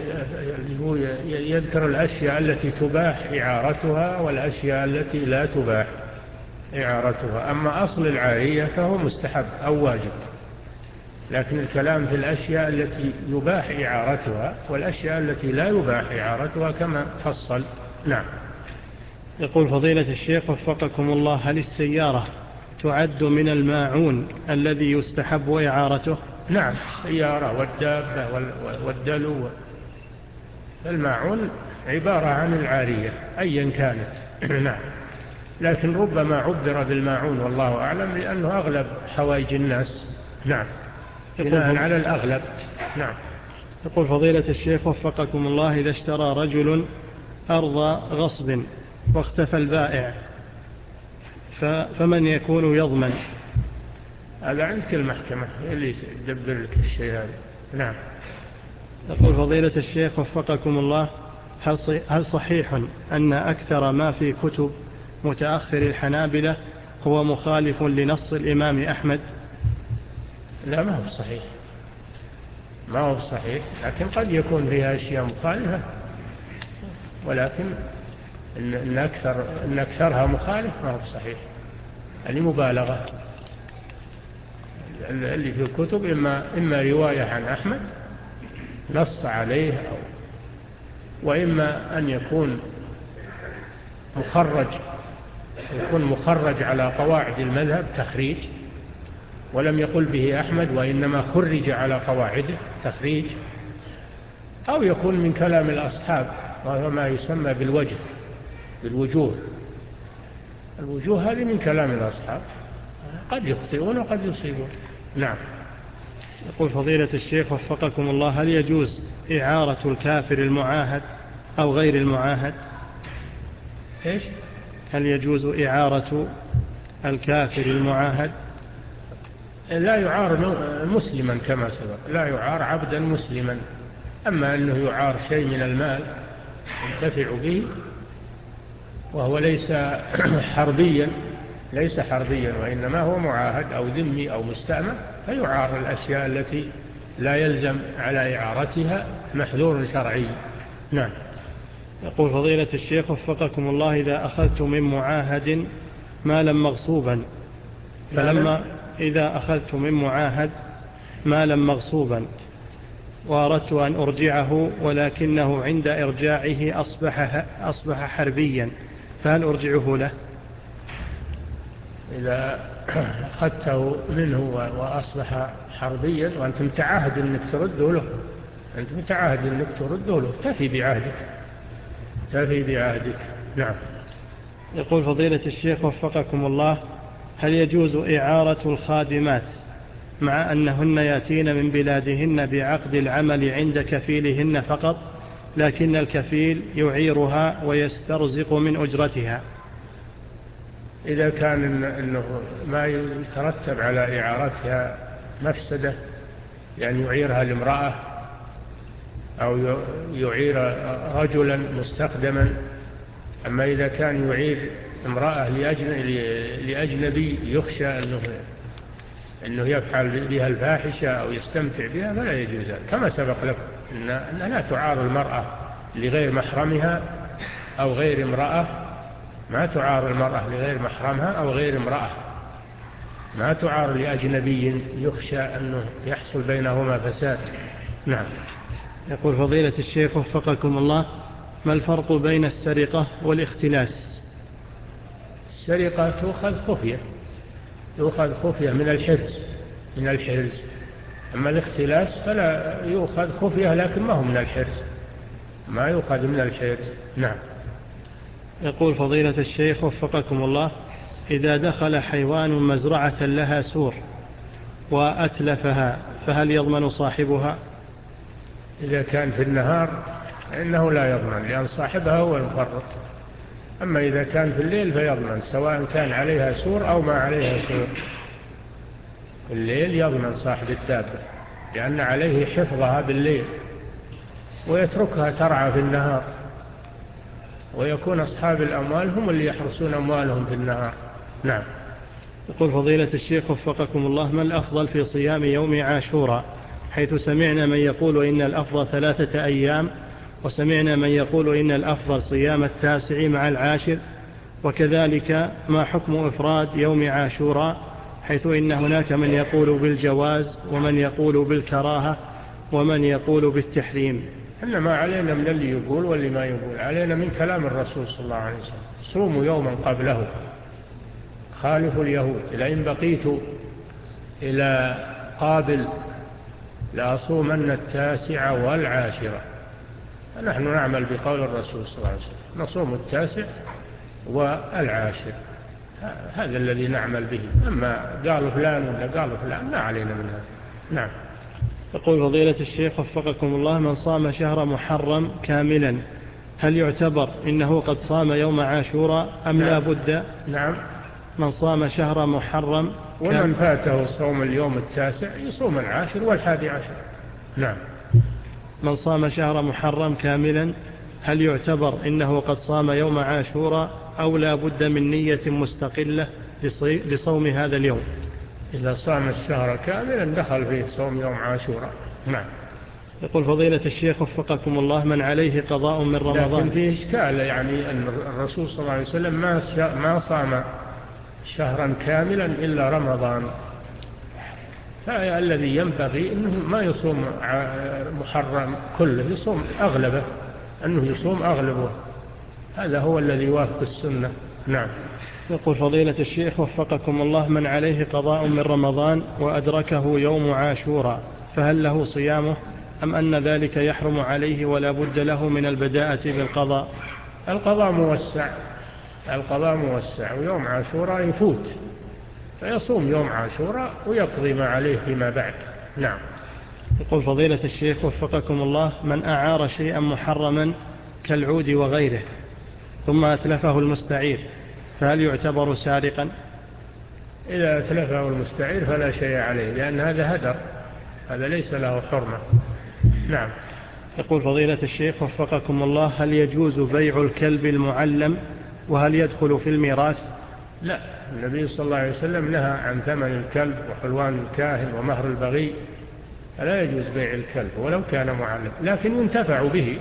[SPEAKER 2] يذكر الأشياء التي تباح إعارتها والأشياء التي لا تباح إعارتها. أما أصل العارية فهو مستحب أو واجب، لكن الكلام في الأشياء التي يباح إعارتها والأشياء التي لا يباح إعارتها كما فصل. نعم.
[SPEAKER 1] يقول فضيلة الشيخ وفقكم الله، هل السيارة تعد من الماعون الذي يستحب إعارته؟
[SPEAKER 2] نعم، السيارة والدابة والدلو. الماعون عبارة عن العارية أيا كانت. نعم، لكن ربما عبر بالماعون والله أعلم لأنه أغلب حوائج الناس. نعم، بناء على الأغلب. نعم.
[SPEAKER 1] يقول فضيلة الشيخ وفقكم الله، إذا اشترى رجل أرض غصب واختفى البائع فمن يكون يضمن؟
[SPEAKER 2] هذا عندك المحكمة اللي تدبر لك الشيء هذا. نعم.
[SPEAKER 1] يقول فضيلة الشيخ وفقكم الله، هل صحيح أن أكثر ما في كتب متأخر الحنابلة هو مخالف لنص الإمام أحمد؟
[SPEAKER 2] لا، ما هو صحيح، ما هو صحيح، لكن قد يكون فيها أشياء مخالفة، ولكن إن, أكثر إن أكثرها مخالف ما هو صحيح. يعني مبالغة. اللي في الكتب إما, إما رواية عن أحمد نص عليه، أو وإما أن يكون مخرج يكون مخرج على قواعد المذهب تخريج ولم يقل به أحمد وإنما خرج على قواعده تخريج، أو يكون من كلام الأصحاب وهو ما يسمى بالوجه بالوجوه. الوجوه هذه من كلام الأصحاب، قد يخطئون وقد يصيبون. نعم.
[SPEAKER 1] يقول فضيلة الشيخ وفقكم الله، هل يجوز إعارة الكافر المعاهد أو غير المعاهد؟
[SPEAKER 2] إيش؟
[SPEAKER 1] هل يجوز إعارة الكافر المعاهد؟
[SPEAKER 2] لا يعار مسلما كما سبق، لا يعار عبدا مسلما. أما أنه يعار شيء من المال ينتفع به وهو ليس حربيا ليس حربيا وإنما هو معاهد أو ذمي أو مستأمن، فيعار الأشياء التي لا يلزم على إعارتها محذور شرعي. نعم.
[SPEAKER 1] يقول فضيلة الشيخ وفقكم الله، إذا أخذت من معاهد مالا مغصوبا فلما إذا أخذت من معاهد مالا مغصوبا وأردت أن أرجعه ولكنه عند إرجاعه أصبح, أصبح حربيا، فهل أرجعه له؟
[SPEAKER 2] إذا أخذته منه وأصبح حربيا وأنت متعاهد أنك ترده له أنت متعاهد أنك ترده له تفي بعهدك تفي بعهدك. نعم.
[SPEAKER 1] يقول فضيلة الشيخ وفقكم الله، هل يجوز إعارة الخادمات مع أنهن يأتين من بلادهن بعقد العمل عند كفيلهن فقط، لكن الكفيل يعيرها ويسترزق من أجرتها؟
[SPEAKER 2] إذا كان إنه ما يترتب على إعارتها مفسدة، يعني يعيرها لامرأة أو يعير رجلا مستخدما. أما إذا كان يعير امرأة لأجنبي يخشى أنه, أنه يفعل بها الفاحشة أو يستمتع بها فلا يجوز، كما سبق لكم أنها لا تعار المرأة لغير محرمها أو غير امرأة. ما تعار المرأة لغير محرمها أو غير امرأة، ما تعار لأجنبي يخشى أنه يحصل بينهما فساد. نعم.
[SPEAKER 1] يقول فضيلة الشيخ وفقكم الله، ما الفرق بين السرقة والاختلاس؟
[SPEAKER 2] السرقة تؤخذ خفية تؤخذ خفية من الحرز من الحرز أما الاختلاس فلا يؤخذ خفية لكن ما هو من الحرز، ما يؤخذ من الحرز. نعم.
[SPEAKER 1] يقول فضيلة الشيخ وفقكم الله، إذا دخل حيوان مزرعة لها سور وأتلفها فهل يضمن صاحبها؟
[SPEAKER 2] إذا كان في النهار إنه لا يضمن، لأن صاحبها هو المفرط. أما إذا كان في الليل فيضمن، سواء كان عليها سور أو ما عليها سور. في الليل يضمن صاحب الدابة، لأن عليه حفظها بالليل، ويتركها ترعى في النهار، ويكون أصحاب الأموال هم اللي يحرسون أموالهم في النهار. نعم.
[SPEAKER 1] يقول فضيلة الشيخ وفقكم الله: ما الأفضل في صيام يوم عاشوراء؟ حيث سمعنا من يقول إن الأفضل ثلاثة أيام، وسمعنا من يقول إن الأفضل صيام التاسع مع العاشر، وكذلك ما حكم إفراد يوم عاشوراء، حيث إن هناك من يقول بالجواز ومن يقول بالكراهة ومن يقول بالتحريم.
[SPEAKER 2] إحنا ما علينا من اللي يقول واللي ما يقول، علينا من كلام الرسول صلى الله عليه وسلم: صوموا يوما قبله، خالفوا اليهود، لئن بقيت إلى قابل لأصومن التاسع والعاشرة. نحن نعمل بقول الرسول صلى الله عليه وسلم، نصوم التاسع والعاشر، هذا الذي نعمل به. أما قالوا فلان ولا قالوا فلان ما علينا من هذا. نعم.
[SPEAKER 1] يقول فضيلة الشيخ وفقكم الله: من صام شهر محرم كاملا هل يعتبر إنه قد صام يوم عاشوراء أم
[SPEAKER 2] نعم.
[SPEAKER 1] لا بد؟
[SPEAKER 2] نعم.
[SPEAKER 1] من صام شهر محرم
[SPEAKER 2] ومن فاته صوم اليوم التاسع يصوم العاشر والحادي عشر. نعم.
[SPEAKER 1] من صام شهر محرم كاملا هل يعتبر إنه قد صام يوم عاشوراء أو لا بد من نية مستقلة لصوم هذا اليوم؟
[SPEAKER 2] إذا صام الشهر كاملا دخل فيه صوم يوم عاشوراء. نعم.
[SPEAKER 1] يقول فضيلة الشيخ وفقكم الله: من عليه قضاء من رمضان؟
[SPEAKER 2] لكن فيه إشكال، يعني أن الرسول صلى الله عليه وسلم ما ما صام شهرا كاملا إلا رمضان، فالذي ينبغي أنه ما يصوم محرم كله، يصوم أغلبه، أنه يصوم أغلبه، هذا هو الذي يوافق السنة. نعم.
[SPEAKER 1] يقول فضيلة الشيخ وفقكم الله: من عليه قضاء من رمضان وأدركه يوم عاشوراء فهل له صيامه أم أن ذلك يحرم عليه ولا بد له من البداءة بالقضاء؟
[SPEAKER 2] القضاء موسع، القضاء موسع، ويوم عاشوراء يفوت، فيصوم يوم عاشوراء ويقضي ما عليه فيما بعد. نعم.
[SPEAKER 1] يقول فضيلة الشيخ وفقكم الله: من أعار شيئا محرما كالعود وغيره ثم أتلفه المستعير فهل يعتبر سارقا؟
[SPEAKER 2] إذا أتلفه المستعير فلا شيء عليه، لأن هذا هدر، هذا ليس له حرمة. نعم.
[SPEAKER 1] يقول فضيلة الشيخ وفقكم الله: هل يجوز بيع الكلب المعلم وهل يدخل في الميراث؟
[SPEAKER 2] لا، النبي صلى الله عليه وسلم نهى عن ثمن الكلب وحلوان الكاهن ومهر البغي، فلا يجوز بيع الكلب ولو كان معلم، لكن ينتفع به،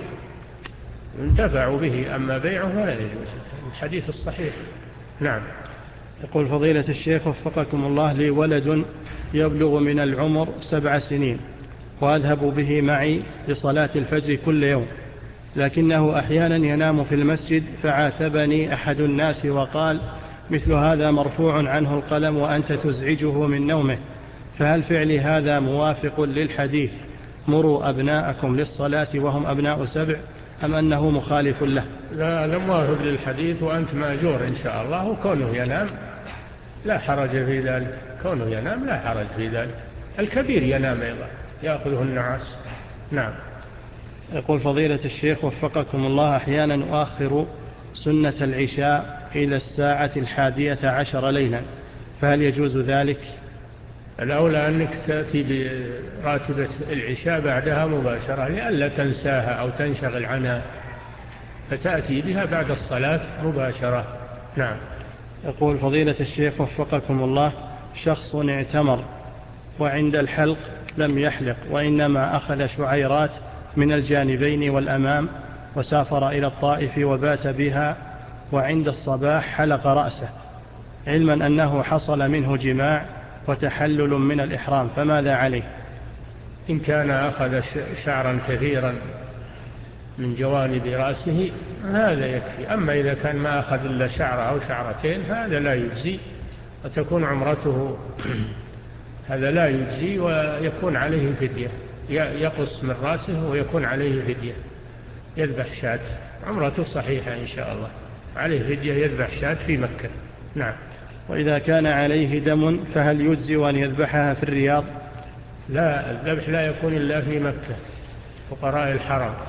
[SPEAKER 2] ينتفع به، أما بيعه فلا يجوز، الحديث الصحيح. نعم.
[SPEAKER 1] يقول فضيلة الشيخ وفقكم الله: لي ولد يبلغ من العمر سبع سنين وأذهب به معي لصلاة الفجر كل يوم، لكنه أحيانا ينام في المسجد، فعاتبني أحد الناس وقال: مثل هذا مرفوع عنه القلم وأنت تزعجه من نومه، فهل فعلي هذا موافق للحديث مروا أبناءكم للصلاة وهم أبناء سبع أم أنه مخالف له؟
[SPEAKER 2] لا، لا موافق للحديث، وأنت مأجور إن شاء الله، وكونه ينام لا حرج في ذلك، كونه ينام لا حرج في ذلك، الكبير ينام أيضا يأخذه النعاس. نعم.
[SPEAKER 1] يقول فضيلة الشيخ وفقكم الله: أحيانا أؤخر سنة العشاء إلى الساعة الحادية عشر ليلا، فهل يجوز ذلك؟
[SPEAKER 2] الأولى أنك تأتي براتبة العشاء بعدها مباشرة لئلا تنساها أو تنشغل عنها، فتأتي بها بعد الصلاة مباشرة. نعم.
[SPEAKER 1] يقول فضيلة الشيخ وفقكم الله: شخص اعتمر وعند الحلق لم يحلق وإنما أخذ شعيرات من الجانبين والأمام وسافر إلى الطائف وبات بها، وعند الصباح حلق رأسه، علما أنه حصل منه جماع وتحلل من الإحرام، فماذا عليه؟
[SPEAKER 2] إن كان أخذ شعرا كثيرا من جوانب رأسه هذا يكفي، أما إذا كان ما أخذ إلا شعر أو شعرتين فهذا لا يجزي، وتكون عمرته هذا لا يجزي، ويكون عليه فدية، يقص من رأسه ويكون عليه فدية، يذبح شاة، عمرته صحيحة إن شاء الله، عليه فدية يذبح شاة في مكة. نعم.
[SPEAKER 1] وإذا كان عليه دم فهل يجزي أن يذبحها في الرياض؟
[SPEAKER 2] لا، الذبح لا يكون إلا في مكة، فقراء الحرم،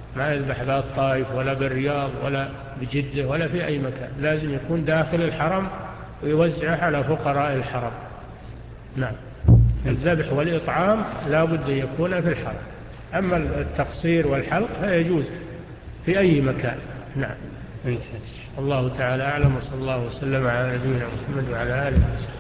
[SPEAKER 2] ما يذبح لا الطائف ولا بالرياض ولا بجدة ولا في أي مكان، لازم يكون داخل الحرم ويوزعه على فقراء الحرم. نعم. الذبح والإطعام لا بد يكون في الحرم، أما التقصير والحلق فيجوز في أي مكان. نعم. الله تعالى أعلم، وصلى الله وسلم على نبينا محمد وعلى آله وسلم.